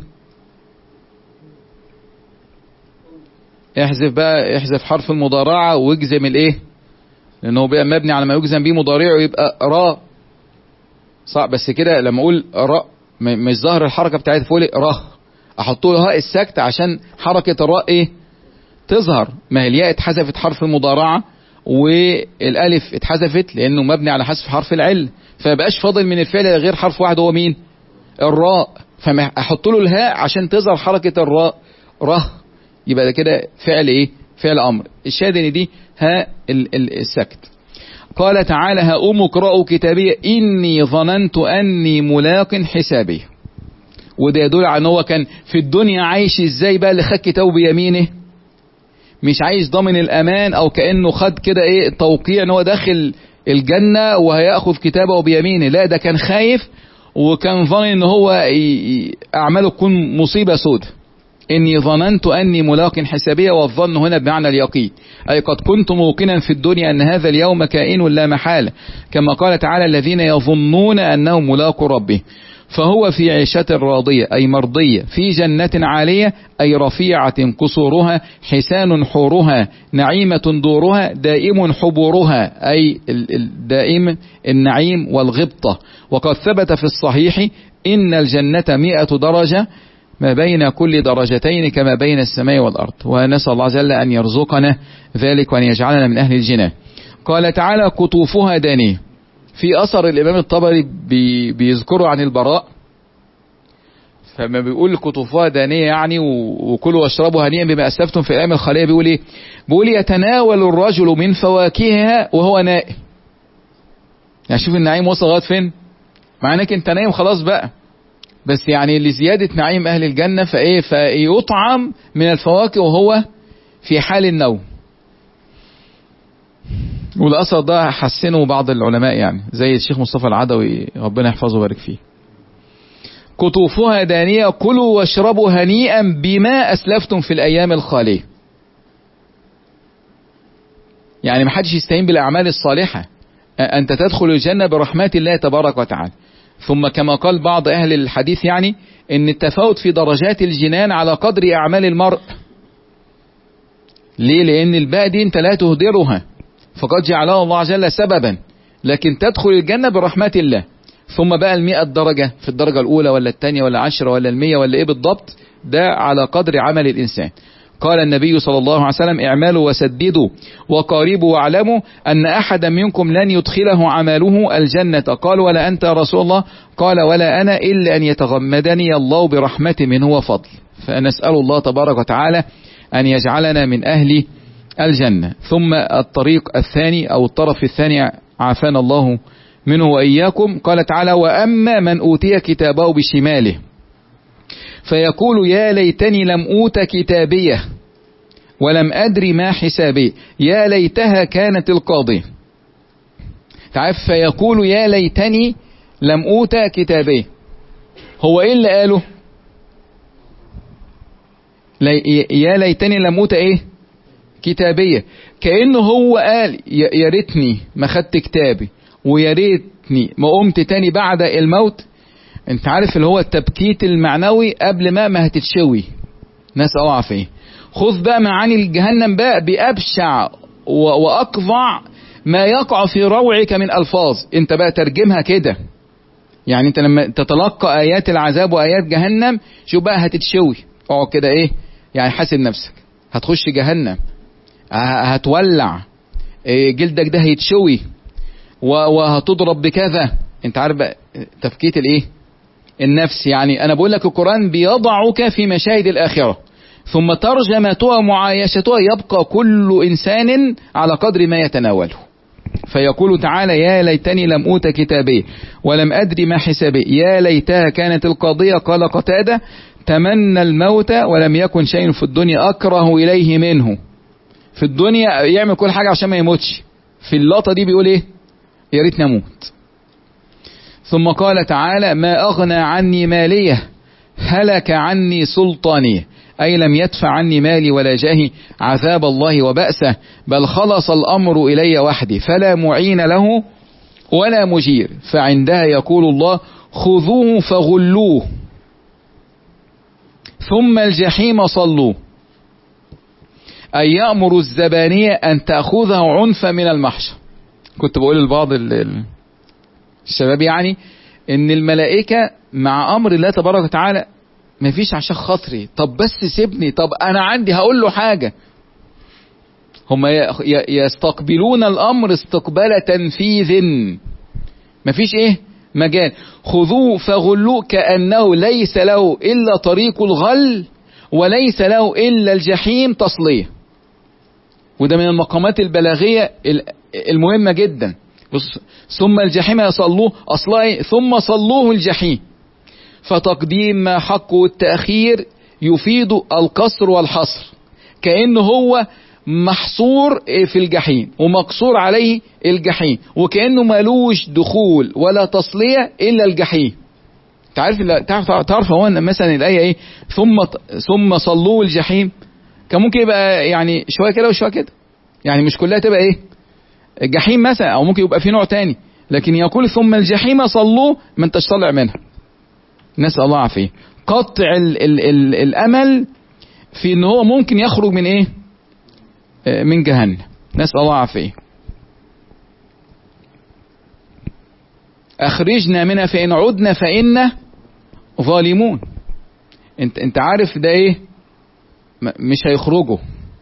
احذف بقى، احذف حرف المضارعة واجزم الإيه؟ لأنه بقى مبني على ما يجزم به مضارعه، يبقى را. صح، بس كده لما أقول را مش ظاهر الحركة بتاعتها، فقول ره، أحط له هاء السكت عشان حركة الراء إيه؟ تظهر. ما هي الياء اتحذفت حرف المضارعة، والالف اتحذفت لانه مبني على حذف حرف العل، فمبقاش فاضل من الفعل غير حرف واحد هو مين؟ الراء. فما احط له الهاء عشان تظهر حركة الراء ره، يبقى ده كده فعل ايه؟ فعل امر. الشاهد ان دي هاء السكت. قال تعالى هاؤم اقرأوا كتابي اني ظننت اني ملاق حسابي. وده يدل على ان هو كان في الدنيا عايش ازاي بقى، اللي خد كتابه بيمينه مش عايش ضامن الامان، او كأنه خد كده ايه توقيع ان هو داخل الجنة وهيأخذ كتابه بيمينه. لا، ده كان خايف وكان ظن ان هو اعماله تكون مصيبة سود. اني ظننت اني ملاق حسابية، والظن هنا بمعنى اليقين، اي قد كنت موقنا في الدنيا ان هذا اليوم كائن لا محالة، كما قال تعالى الذين يظنون انهم ملاقوا ربهم. فهو في عيشة راضية أي مرضية، في جنة عالية أي رفيعة قصورها، حسان حورها، نعيمة دورها، دائم حبورها أي الدائم النعيم والغبطة. وقد ثبت في الصحيح إن الجنة مئة درجة ما بين كل درجتين كما بين السماء والأرض. ونسأل الله جل أن يرزقنا ذلك وأن يجعلنا من أهل الجنة. قال تعالى قطوفها دانية. في أثر الإمام الطبري بي بيذكره عن البراء، فما بيقول قطوفها دانية يعني وكلوا واشربوا هنيئا بما أسلفتم في الأيام الخالية، بيقول إيه؟ بيقول يتناول الرجل من فواكهها وهو نائم. يعني شوف النعيم وصل لغاية فين؟ مع انك انت نايم خلاص بقى، بس يعني لزيادة نعيم أهل الجنة فإيه فيطعم من الفواكه وهو في حال النوم. والأثر ده حسنه بعض العلماء يعني زي الشيخ مصطفى العدوي ربنا يحفظه ويبارك فيه. قطوفها دانية كلوا واشربوا هنيئا بما أسلفتم في الأيام الخالية. يعني ما حدش يستهين بالأعمال الصالحة، أنت تدخل الجنة برحمات الله تبارك وتعالى. ثم كما قال بعض أهل الحديث يعني إن التفاوت في درجات الجنان على قدر أعمال المرء. ليه؟ لأن الباقي دي أنت لا تهدرها، فقد جعله الله عز وجل سببا، لكن تدخل الجنة برحمة الله. ثم بقى المئة درجة في الدرجة الأولى ولا الثانية ولا عشرة ولا المية ولا إيه بالضبط، ده على قدر عمل الإنسان. قال النبي صلى الله عليه وسلم اعملوا وسددوا وقاربوا واعلموا أن أحدا منكم لن يدخله عمله الجنة. قال ولا أنت يا رسول الله؟ قال ولا أنا إلا أن يتغمدني الله برحمة منه وفضل. فنسأل الله تبارك وتعالى أن يجعلنا من أهل الجنة. ثم الطريق الثاني أو الطرف الثاني عافانا الله منه وإياكم. قال تعالى وأما من أوتي كتابه بشماله فيقول يا ليتني لم أوت كتابيه ولم أدري ما حسابي يا ليتها كانت القاضية. تعرف فيقول يا ليتني لم أوت كتابيه، هو إيه اللي قاله؟ يا ليتني لم أوت إيه؟ كتابية. كأنه هو قال يا ريتني ما خدت كتابي ويا ريتني ما قمت تاني بعد الموت. انت عارف اللي هو التبكيت المعنوي قبل ما ما هتتشوي. ناس اوعى فيه. خذ بقى معاني الجهنم بقى بأبشع وأقضع ما يقع في روعك من ألفاظ، انت بقى ترجمها كده. يعني انت لما تتلقى آيات العذاب وآيات جهنم شوف بقى هتتشوي، اقعد كده ايه يعني حاسب نفسك هتخش جهنم هتولع، جلدك ده هيتشوي وهتضرب بكذا. انت عارف بقى تفكيت الايه النفس. يعني انا بقول لك القرآن بيضعك في مشاهد الآخرة، ثم ترجمتها ومعايشتها يبقى كل انسان على قدر ما يتناوله. فيقول تعالى يا ليتني لم أوت كتابي ولم أدري ما حسابي يا ليتها كانت القضية. قال قتادة تمنى الموت ولم يكن شيء في الدنيا أكره إليه منه. في الدنيا يعمل كل حاجة عشان ما يموتش، في اللقطة دي بيقول ايه؟ يا ريت نموت. ثم قال تعالى ما أغنى عني ماليه هلك عني سلطاني، أي لم يدفع عني مالي ولا جاهي عذاب الله وبأسه، بل خلص الأمر إلي وحدي فلا معين له ولا مجير. فعندها يقول الله خذوه فغلوه ثم الجحيم صلوه، أي يأمر الزبانية أن تأخذه عنفا من المحشر. كنت بقول لبعض الشباب يعني إن الملائكة مع أمر الله تبارك وتعالى ما فيش عشان خاطري، طب بس سيبني، طب أنا عندي هقول له حاجة. هم يستقبلون الأمر استقبال تنفيذ، ما فيش إيه مجال. خذوه فغلوه كأنه ليس له إلا طريق الغل وليس له إلا الجحيم تصليه. وده من المقامات البلاغية المهمة جدا. ثم الجحيم يصلوه أصلا ثم صلوه الجحيم، فتقديم ما حقه التأخير يفيد القصر والحصر، كأنه هو محصور في الجحيم ومقصور عليه الجحيم، وكأنه ملوش دخول ولا تصلية إلا الجحيم. تعرف تعرف تعرف هو مثلا الآية إيه؟ ثم ثم صلوه الجحيم، كان ممكن يبقى يعني شوية كده وشوية كده، يعني مش كلها تبقى إيه الجحيم مثلا، أو ممكن يبقى في نوع تاني، لكن يقول ثم الجحيم صلوه ما انتش طالع منها. نسأل الله عافية. قطع ال ال ال الأمل في إن هو ممكن يخرج من إيه؟ من جهنم. نسأل الله عافية. أخرجنا منها فإن عدنا فإنا ظالمون. انت انت عارف ده ايه؟ مش هيخرجوا،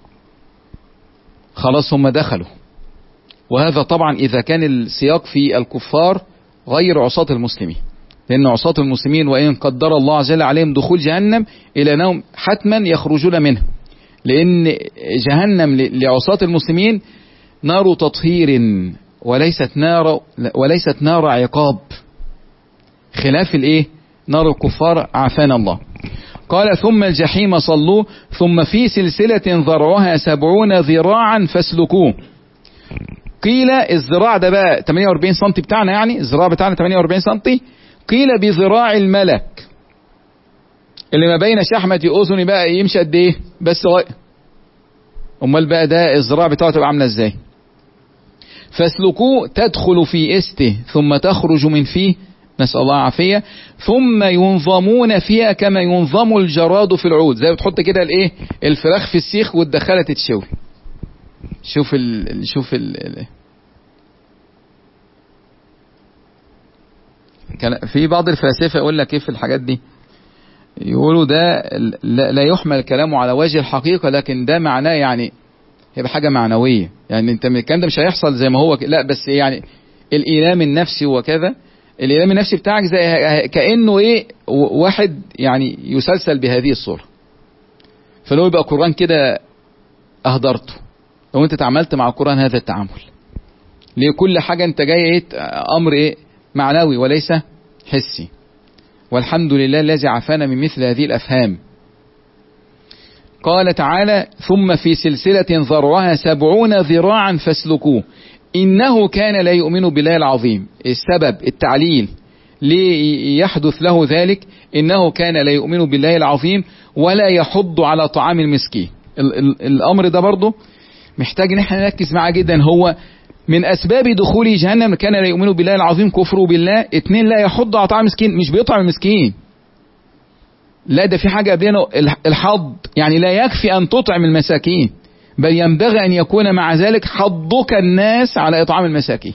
خلاص هم دخلوا. وهذا طبعا إذا كان السياق في الكفار غير عصاة المسلمين، لأن عصاة المسلمين وإن قدر الله عز وجل عليهم دخول جهنم إلى أنهم حتما يخرجون منها، لأن جهنم لعصاة المسلمين نار تطهير وليست نار وليست نار عقاب، خلاف الايه؟ نار الكفار عافانا الله. قال ثم الجحيم صلوه ثم في سلسلة ذرعها سبعون ذراعا فاسلكوه. قيل الذراع ده بقى ثمانية وأربعين سنتي بتاعنا، يعني الذراع بتاعنا ثمانية وأربعين سنتي. قيل بذراع الملك اللي ما بين شحمة أذني بقى يمشي قد ايه بس غير. امال بقى ده الذراع بتاعته تبقى عامله ازاي؟ فاسلكوه تدخل في استه ثم تخرج من فيه، نسأل الله عافية، ثم ينظمون فيها كما ينظم الجراد في العود، زي بتحط كده الايه الفراخ في السيخ وتدخلها تتشوي. شوف ال شوف ال كان في بعض الفلاسفه يقول لك ايه في الحاجات دي، يقولوا ده لا يحمل كلامه على وجه الحقيقة، لكن ده معناه يعني هيبقى حاجة معنوية، يعني انت الكلام ده مش هيحصل زي ما هو، لا بس يعني الإيلام النفسي وكذا، الإيلام النفسي بتاعك زي كأنه ايه واحد يعني يسلسل بهذه الصورة. فلو يبقى القرآن كده أهدرته، لو انت تعاملت مع القرآن هذا التعامل، لكل حاجة انت جاي ايه أمر ايه معنوي وليس حسي. والحمد لله الذي عافانا من مثل هذه الأفهام. قال تعالى ثم في سلسلة ذرعها سبعون ذراعا فاسلكوه إنه كان لا يؤمن بالله العظيم. السبب التعليل ليحدث له ذلك إنه كان لا يؤمن بالله العظيم ولا يحض على طعام المسكين. ال ال الأمر ده برضه محتاج ان احنا نركز معاه جدا. هو من أسباب دخول جهنم كان لا يؤمن بالله العظيم كفره بالله. اتنين لا يحض على طعام المسكين، مش بيطعم المسكين، لا ده في حاجة قبلنا الحض، يعني لا يكفي أن تطعم المساكين، بل ينبغي أن يكون مع ذلك حضك الناس على إطعام المساكين.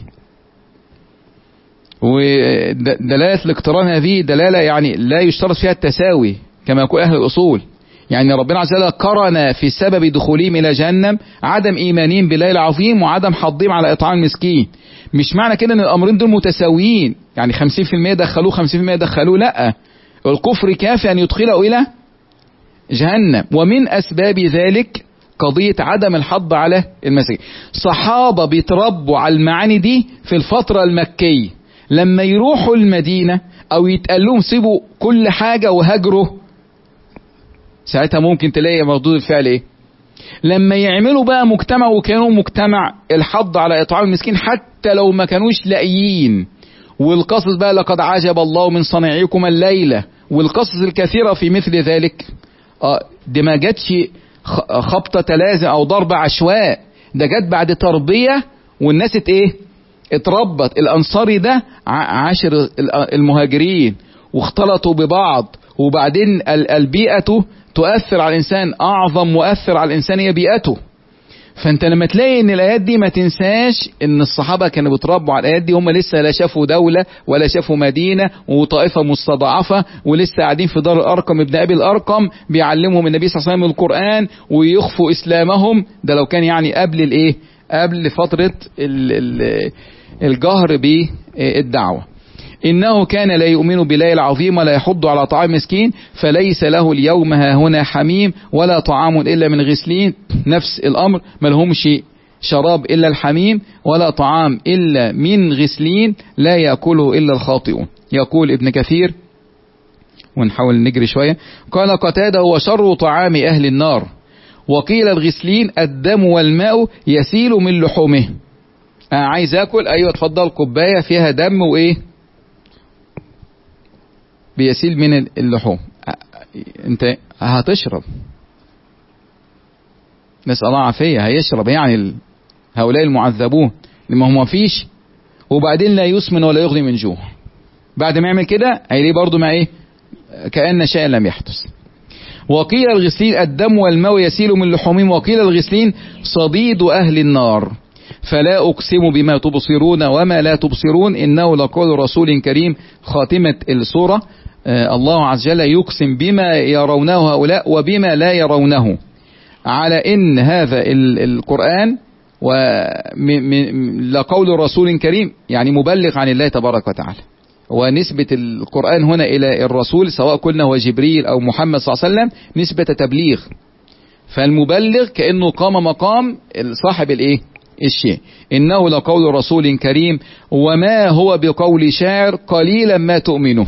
ودلالة الاقتران هذه دلالة يعني لا يشترط فيها التساوي كما يقول أهل الأصول، يعني ربنا عز وجل قرن في سبب دخولهم إلى جهنم عدم إيمانهم بالله العظيم وعدم حضهم على إطعام المسكين. مش معنى كده أن الأمرين دول متساويين، يعني خمسين في المية دخلوه خمسين في المية دخلوه، لا، الكفر كافي أن يدخله إلى جهنم. ومن أسباب ذلك قضية عدم الحض على المساجد. صحابة بيتربوا على المعاني دي في الفترة المكية، لما يروحوا المدينة او يتقال لهم سيبوا كل حاجة وهاجروا، ساعتها ممكن تلاقي مردود الفعل ايه؟ لما يعملوا بقى مجتمع، وكانوا مجتمع الحض على اطعام المسكين حتى لو ما كانوش لاقيين، والقصص بقى لقد عجب الله من صنيعكم الليلة، والقصص الكثيرة في مثل ذلك. اه دي ما جاتش خبطة تلازم او ضرب عشواء، ده جت بعد تربية والناس ات ايه اتربت. الانصاري ده عاشر المهاجرين واختلطوا ببعض، وبعدين البيئة تؤثر على الانسان، اعظم مؤثر على الانسان هي بيئته. فانت لما تلاقي ان الايات دي ما تنساش ان الصحابة كانوا بيتربوا على الايات دي، هم لسه لا شافوا دولة ولا شافوا مدينة وطائفة مستضعفة، ولسه قاعدين في دار الارقم ابن ابي الارقم بيعلمهم النبي صلى الله عليه وسلم القرآن ويخفوا اسلامهم. ده لو كان يعني قبل الايه قبل فترة الجهر بالدعوة. إنه كان لا يؤمن بالله العظيم ولا يحض على طعام مسكين فليس له اليوم هاهنا حميم ولا طعام إلا من غسلين. نفس الأمر، ما لهمش شراب إلا الحميم ولا طعام إلا من غسلين لا يأكله إلا الخاطئون. يقول ابن كثير، ونحاول نجري شوية، قال قتادة هو شر طعام أهل النار، وقيل الغسلين الدم والماء يسيل من لحومه. أنا عايز أكل، أيوة اتفضل كوباية فيها دم وإيه بيسيل من اللحوم. انت هتشرب، نسأل الله عافية، هيشرب يعني هؤلاء المعذبون لما هم فيش، وبعدين لا يسمن ولا يغني من جوع. بعد ما يعمل كده هيلاقيه برضو مع ايه كأن شيء لم يحدث. وقيل الغسلين الدم والماء يسيل من لحومهم، وقيل الغسلين صديد أهل النار فلا أقسم بما تبصرون وما لا تبصرون إنه لقول رسول كريم. خاتمة السورة آه الله عز وجل يقسم بما يرونه هؤلاء وبما لا يرونه، على إن هذا القرآن لقول رسول كريم يعني مبلغ عن الله تبارك وتعالى. ونسبة القرآن هنا إلى الرسول سواء قلنا هو جبريل أو محمد صلى الله عليه وسلم نسبة تبليغ، فالمبلغ كأنه قام مقام صاحب الإيه الشيء. إنه لقول رسول كريم وما هو بقول شاعر قليلا ما تؤمنون.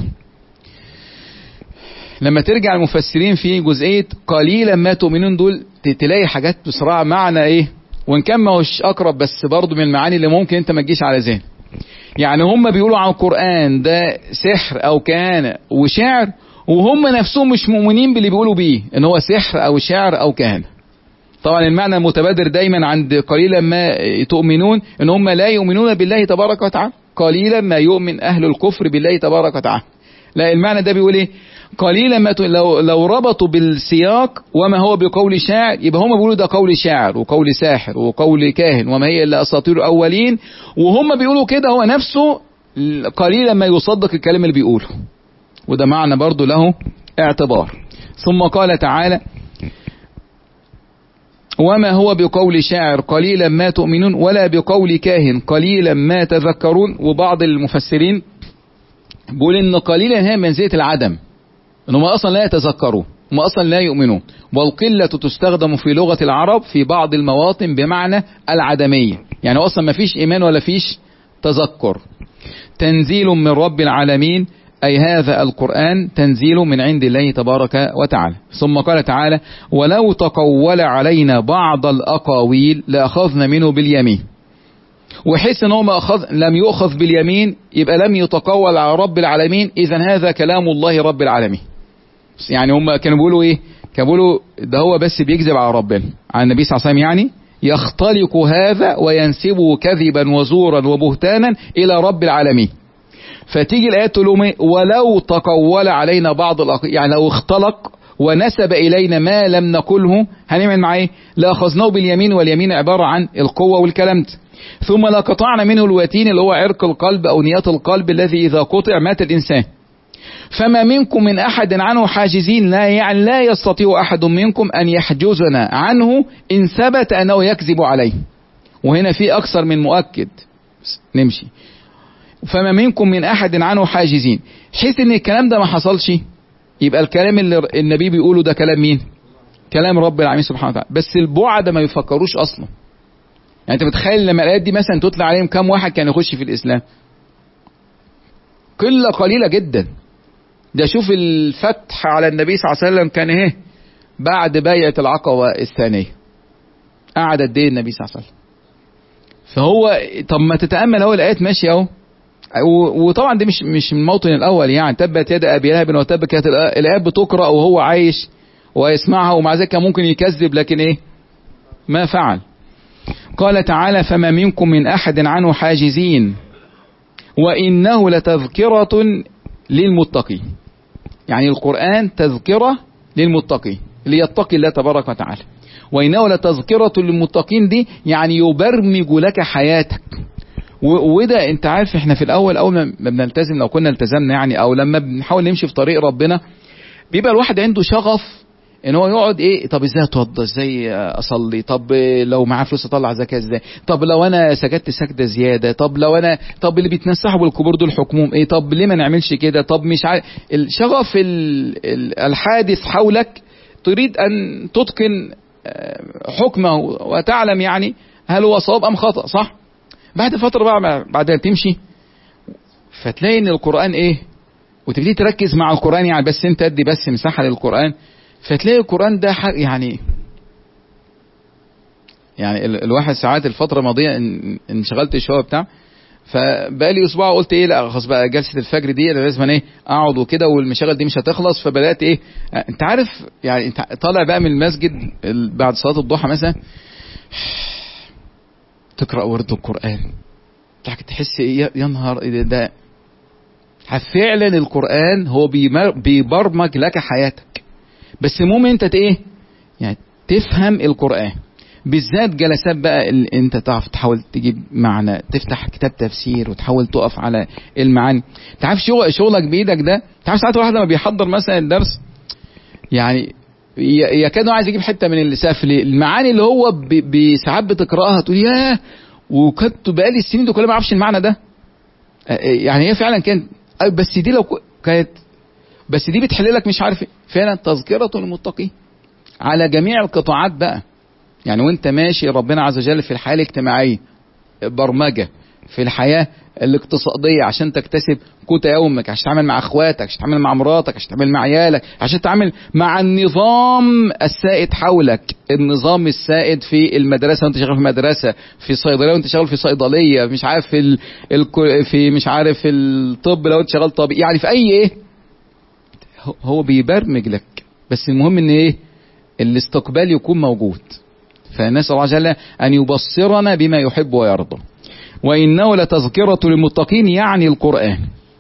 لما ترجع المفسرين في جزئية قليلا ما تؤمنون دول تلاقي حاجات بصراحة معنى ايه، وان كان ما هوش اقرب بس برضو من المعاني اللي ممكن انت ما تجيش على ذهن. يعني هم بيقولوا عن القرآن ده سحر او كهنة وشعر، وهم نفسهم مش مؤمنين باللي بيقولوا بيه ان هو سحر او شعر او كهنة. طبعا المعنى المتبادر دايما عند قليلا ما تؤمنون ان هم لا يؤمنون بالله تبارك وتعالى، قليلا ما يؤمن اهل الكفر بالله تبارك وتعالى. لا، المعنى ده بيقول ايه قليلا ما ت... لو لو ربطوا بالسياق وما هو بقول شاعر يبقى هم بيقولوا ده قول شاعر وقول ساحر وقول كاهن وما هي الا اساطير الاولين، وهم بيقولوا كده هو نفسه قليلا ما يصدق الكلام اللي بيقوله، وده معنى برضو له اعتبار. ثم قال تعالى وما هو بقول شاعر قليلا ما تؤمنون ولا بقول كاهن قليلا ما تذكرون. وبعض المفسرين بيقول ان قليلا هي منزلة العدم، انهم اصلا لا يتذكرون، هم اصلا لا يؤمنون. والقلة تستخدم في لغة العرب في بعض المواطن بمعنى العدمية، يعني اصلا ما فيش ايمان ولا فيش تذكر. تنزيل من رب العالمين، أي هذا القرآن تنزيل من عند الله تبارك وتعالى. ثم قال تعالى ولو تقول علينا بعض الأقاويل لأخذنا منه باليمين. وحيث أنه ما أخذ لم يؤخذ باليمين يبقى لم يتقول على رب العالمين، إذن هذا كلام الله رب العالمين. يعني هم كانوا بيقولوا إيه؟ كانوا بيقولوا ده هو بس بيكذب على ربنا، على النبي صلى الله عليه وسلم، يعني يختلق هذا وينسبه كذبا وزورا وبهتانا إلى رب العالمين. فتيجي الآيات تقول لهم ولو تقول علينا بعض الأقاويل، يعني لو اختلق ونسب إلينا ما لم نقله هنعمل معاه ايه؟ لأخذناه باليمين، واليمين عبارة عن القوة والكلام ده. ثم لقطعنا منه الوتين اللي هو عرق القلب أو نيات القلب الذي إذا قطع مات الإنسان. فما منكم من أحد عنه حاجزين، لا يعني لا يستطيع أحد منكم أن يحجزنا عنه إن ثبت أنه يكذب عليه. وهنا في أكثر من مؤكد، نمشي. فما منكم من أحد عنه حاجزين، حيث ان الكلام ده ما حصلش، يبقى الكلام اللي النبي بيقوله ده كلام مين؟ كلام رب العالمين سبحانه وتعالى، بس البعد ما يفكروش اصلا. يعني انت متخيل لما الايات دي مثلا تطلع عليهم كم واحد كان يخش في الاسلام؟ قله قليله جدا. ده شوف الفتح على النبي صلى الله عليه وسلم كان ايه بعد بيعة العقبة الثانية، قعد قد ايه النبي صلى الله عليه وسلم؟ فهو طب ما تتأمل اهو الايات ماشية اهو، وطبعا دي مش مش من الموطن الاول، يعني تبت يد ابي لهب وتب، كانت الايات بتقرأ وهو عايش ويسمعها، ومع ذلك ممكن يكذب، لكن ايه ما فعل. قال تعالى فما منكم من احد عنه حاجزين وانه لتذكرة للمتقين. يعني القرآن تذكرة للمتقين اللي يتقي الله تبارك وتعالى، وإنه لتذكرة للمتقين دي يعني يبرمج لك حياتك. وده انت عارف احنا في الاول اول ما بنلتزم، لو كنا التزمنا يعني، او لما بنحاول نمشي في طريق ربنا، بيبقى الواحد عنده شغف ان هو يقعد ايه، طب ازاي اتوضى، ازاي اصلي، طب لو معاه فلوس اطلع زكاه ازاي، طب لو انا سجدت سجده زياده، طب لو انا، طب اللي بيتنسحوا بالكبور دول حكمهم ايه، طب ليه ما نعملش كده، طب مش عارف. الشغف الحادث حولك تريد ان تتقن حكمه وتعلم يعني هل هو صواب ام خطأ، صح؟ بعد فتره بقى بعدها تمشي فتلاقي ان القرآن ايه، وتبتدي تركز مع القرآن، يعني بس انت ادي بس مساحه للقرآن، فتلاقي القرآن ده يعني يعني الواحد ساعات الفترة الماضية انشغلت شوية بتاع، فبقالي اسبوع قلت ايه لا خلاص بقى جلسة الفجر دي انا لازم ايه اقعد وكده، والمشاغل دي مش هتخلص. فبدأت ايه، انت عارف يعني انت طالع بقى من المسجد بعد صلاة الضحى مثلا تقرأ ورد القرآن، تحس ايه يا نهار ايه ده. فعلا القرآن هو بيبرمج لك حياتك، بس المهم انت ايه يعني تفهم القرآن، بالذات جلسات بقى اللي انت تعرف تحاول تجيب معنى، تفتح كتاب تفسير وتحاول تقف على المعاني. تعرف شغل شغلك بايدك ده، تعرف ساعات واحد لما بيحضر مثلا الدرس يعني يكاد عايز يجيب حته من اللساف المعاني اللي هو بساعات بتقراها تقول ياه، وكنت بقالي السنين دي كلها ما اعرفش المعنى ده. يعني هي فعلا كانت، بس دي لو كانت، بس دي بتحل لك مش عارف فعلا تذكرة للمتقين على جميع القطاعات بقى. يعني وانت ماشي ربنا عز وجل في الحياة الاجتماعية برمجة، في الحياة الاقتصادية عشان تكتسب قوت يومك، عشان تتعامل مع اخواتك، عشان تتعامل مع مراتك، عشان تتعامل مع عيالك، عشان تتعامل مع النظام السائد حولك، النظام السائد في المدرسة وانت شغال في مدرسة، في صيدلية وانت شغال في صيدلية، مش عارف في ال... ال... في مش عارف في الطب لو انت شغال طبي، يعني في اي ايه هو بيبرمج لك. بس المهم ان ايه الاستقبال يكون موجود. فنسأل الله جل ان يبصرنا بما يحب ويرضى. وإنه لتذكرة للمتقين يعني القرآن.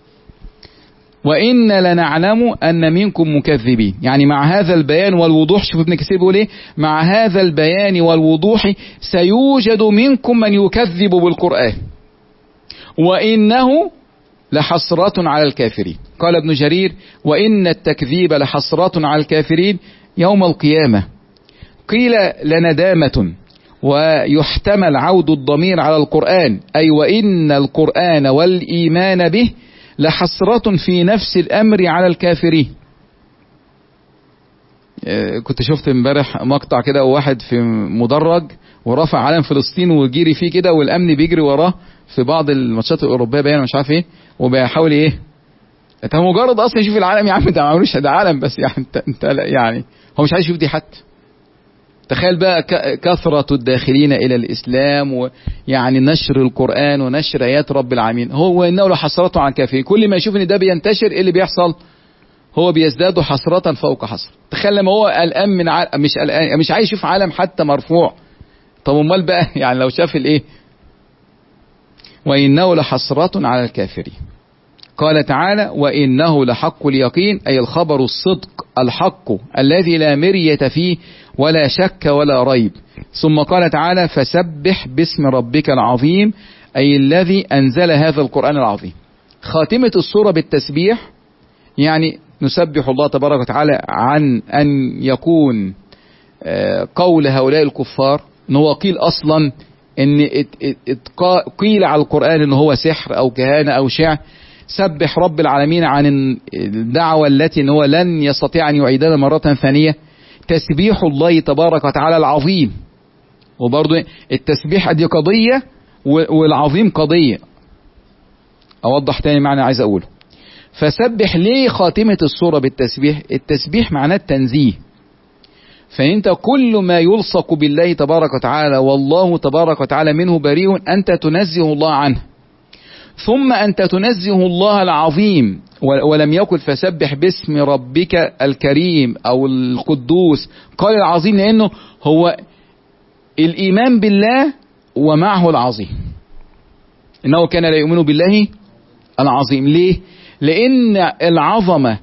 وإن لنعلم أن منكم مكذبين، يعني مع هذا البيان والوضوح، شوف ابن كثير بيقول ايه، مع هذا البيان والوضوح سيوجد منكم من يكذب بالقرآن وإنه لحسرة على الكافرين. قال ابن جرير وإن التكذيب لحسرة على الكافرين يوم القيامة. قيل لندامة، ويحتمل عود الضمير على القرآن، أي وإن القرآن والإيمان به لحسرة في نفس الأمر على الكافرين. كنت شفت امبارح مقطع كده وواحد في مدرج ورفع علم فلسطين وجيري فيه كده، والأمن بيجري وراه في بعض الماتشات الأوروبية باين مش عارف ايه، وبيحاول ايه، انت مجرد اصلا يشوف العالم يا عم، ده ما عملوش ده عالم بس يعني انت انت يعني هو مش عايز يشوف دي حتى. تخيل بقى كثرة الداخلين إلى الإسلام، ويعني نشر القرآن ونشر آيات رب العالمين. هو إنه لحسرة على الكافرين، كل ما يشوف إن ده بينتشر إيه اللي بيحصل؟ هو بيزداد حسرة فوق حسرة. تخيل لما هو قلقان من ع... مش قلقان، مش عايز يشوف عالم حتى مرفوع، طب امال بقى يعني لو شاف الإيه؟ وإنه لحسرة على الكافرين. قال تعالى وإنه لحق اليقين، أي الخبر الصدق الحق الذي لا مرية فيه ولا شك ولا ريب. ثم قال تعالى فسبح باسم ربك العظيم، أي الذي أنزل هذا القرآن العظيم. خاتمة السورة بالتسبيح، يعني نسبح الله تبارك وتعالى عن أن يكون قول هؤلاء الكفار ان هو قيل أصلا ان قيل على القرآن ان هو سحر أو كهانة أو شعر. سبح رب العالمين عن الدعوة التي ان هو لن يستطيع أن يعيدها مرة ثانية. تسبيح الله تبارك وتعالى العظيم. وبرضه التسبيح دي قضية والعظيم قضية. أوضح تاني معنى عايز أقوله. فسبح ليه خاتمة السورة بالتسبيح؟ التسبيح معناه التنزيه. فأنت كل ما يلصق بالله تبارك وتعالى والله تبارك وتعالى منه بريء أنت تنزه الله عنه. ثم أنت تنزه الله العظيم، ولم يقل فسبح باسم ربك الكريم أو القدوس، قال العظيم لأنه هو الإيمان بالله ومعه العظيم. إنه كان لا يؤمن بالله العظيم. ليه؟ لأن العظمة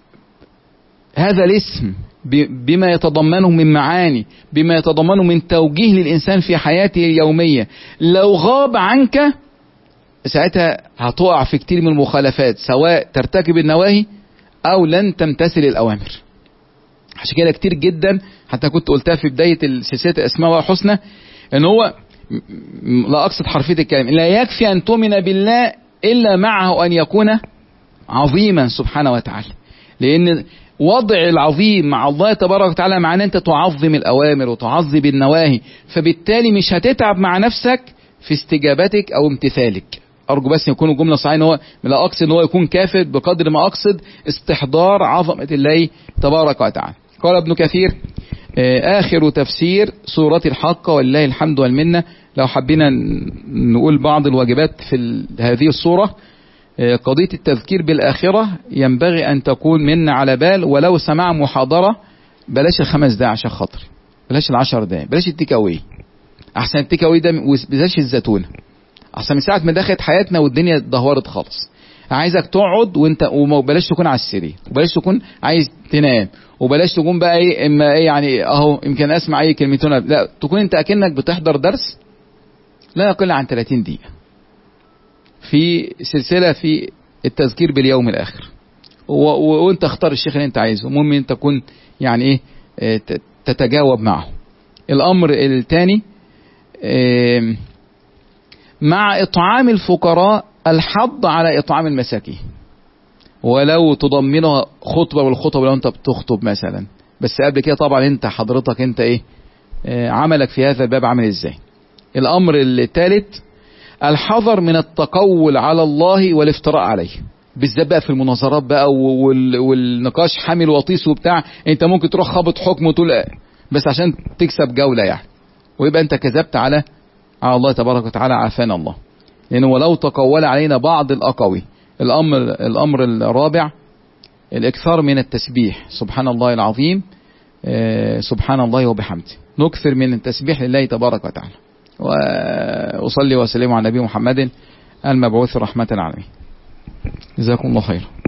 هذا الاسم بما يتضمنه من معاني، بما يتضمنه من توجيه للإنسان في حياته اليومية، لو غاب عنك ساعتها هتقع في كتير من المخالفات، سواء ترتكب النواهي أو لن تمتثل الأوامر. عشان كده كتير جدا حتى كنت قلتها في بداية سلسلة الأسماء والحسنى إن هو لا أقصد حرفية الكلام، لا يكفي أن تؤمن بالله إلا معه أن يكون عظيما سبحانه وتعالى. لأن وضع العظيم مع الله تبارك وتعالى معناه أنت تعظم الأوامر وتعظم النواهي، فبالتالي مش هتتعب مع نفسك في استجابتك أو امتثالك. أرجو بس يكون الجملة صحيحة، إن هو لا أقصد إن هو يكون كافر بقدر ما أقصد استحضار عظمة الله تبارك وتعالى. قال ابن كثير آخر تفسير سورة الحاقة ولله الحمد والمنة. لو حبينا نقول بعض الواجبات في هذه السورة، قضية التذكير بالآخرة ينبغي أن تكون منا على بال، ولو سمع محاضرة بلاش الخمس دقايق عشان خاطر، بلاش العشر دقايق، بلاش التيكاوي، أحسن التيكاوي ده بلاش الزيتونة، أحسن من ساعة ما دخلت حياتنا والدنيا دهورت خالص. عايزك تقعد وانت وبلاش تكون على السرير، وبلاش تكون عايز تنام، وبلاش تكون بقى ايه اما ايه يعني اهو يمكن اسمع اي كلمتين، لا تكون انت اكنك بتحضر درس لا يقل عن ثلاثين دقيقة في سلسلة في التذكير باليوم الآخر، وانت اختار الشيخ اللي انت عايزه، المهم انت تكون يعني ايه تتجاوب معه. الامر الثاني مع اطعام الفقراء الحض على اطعام المساكين، ولو تضمنها خطبة والخطبة لو انت بتخطب مثلا، بس قبل كده طبعا انت حضرتك انت ايه عملك في هذا الباب عامل ازاي. الامر الثالث الحذر من التقول على الله والافتراء عليه، بالذات بقى في المناظرات بقى والنقاش حامل وطيس وبتاع، انت ممكن تروح خابط حكم وتقول بس عشان تكسب جولة يعني، ويبقى انت كذبت على على الله تبارك وتعالى، عافانا الله. لأنه ولو تقول علينا بعض الأقوي. الأمر الأمر الرابع الإكثار من التسبيح، سبحان الله العظيم، سبحان الله وبحمده، نكثر من التسبيح لله تبارك وتعالى. وأصلي وسلم على نبي محمد المبعوث رحمة العالمين. جزاكم الله خير.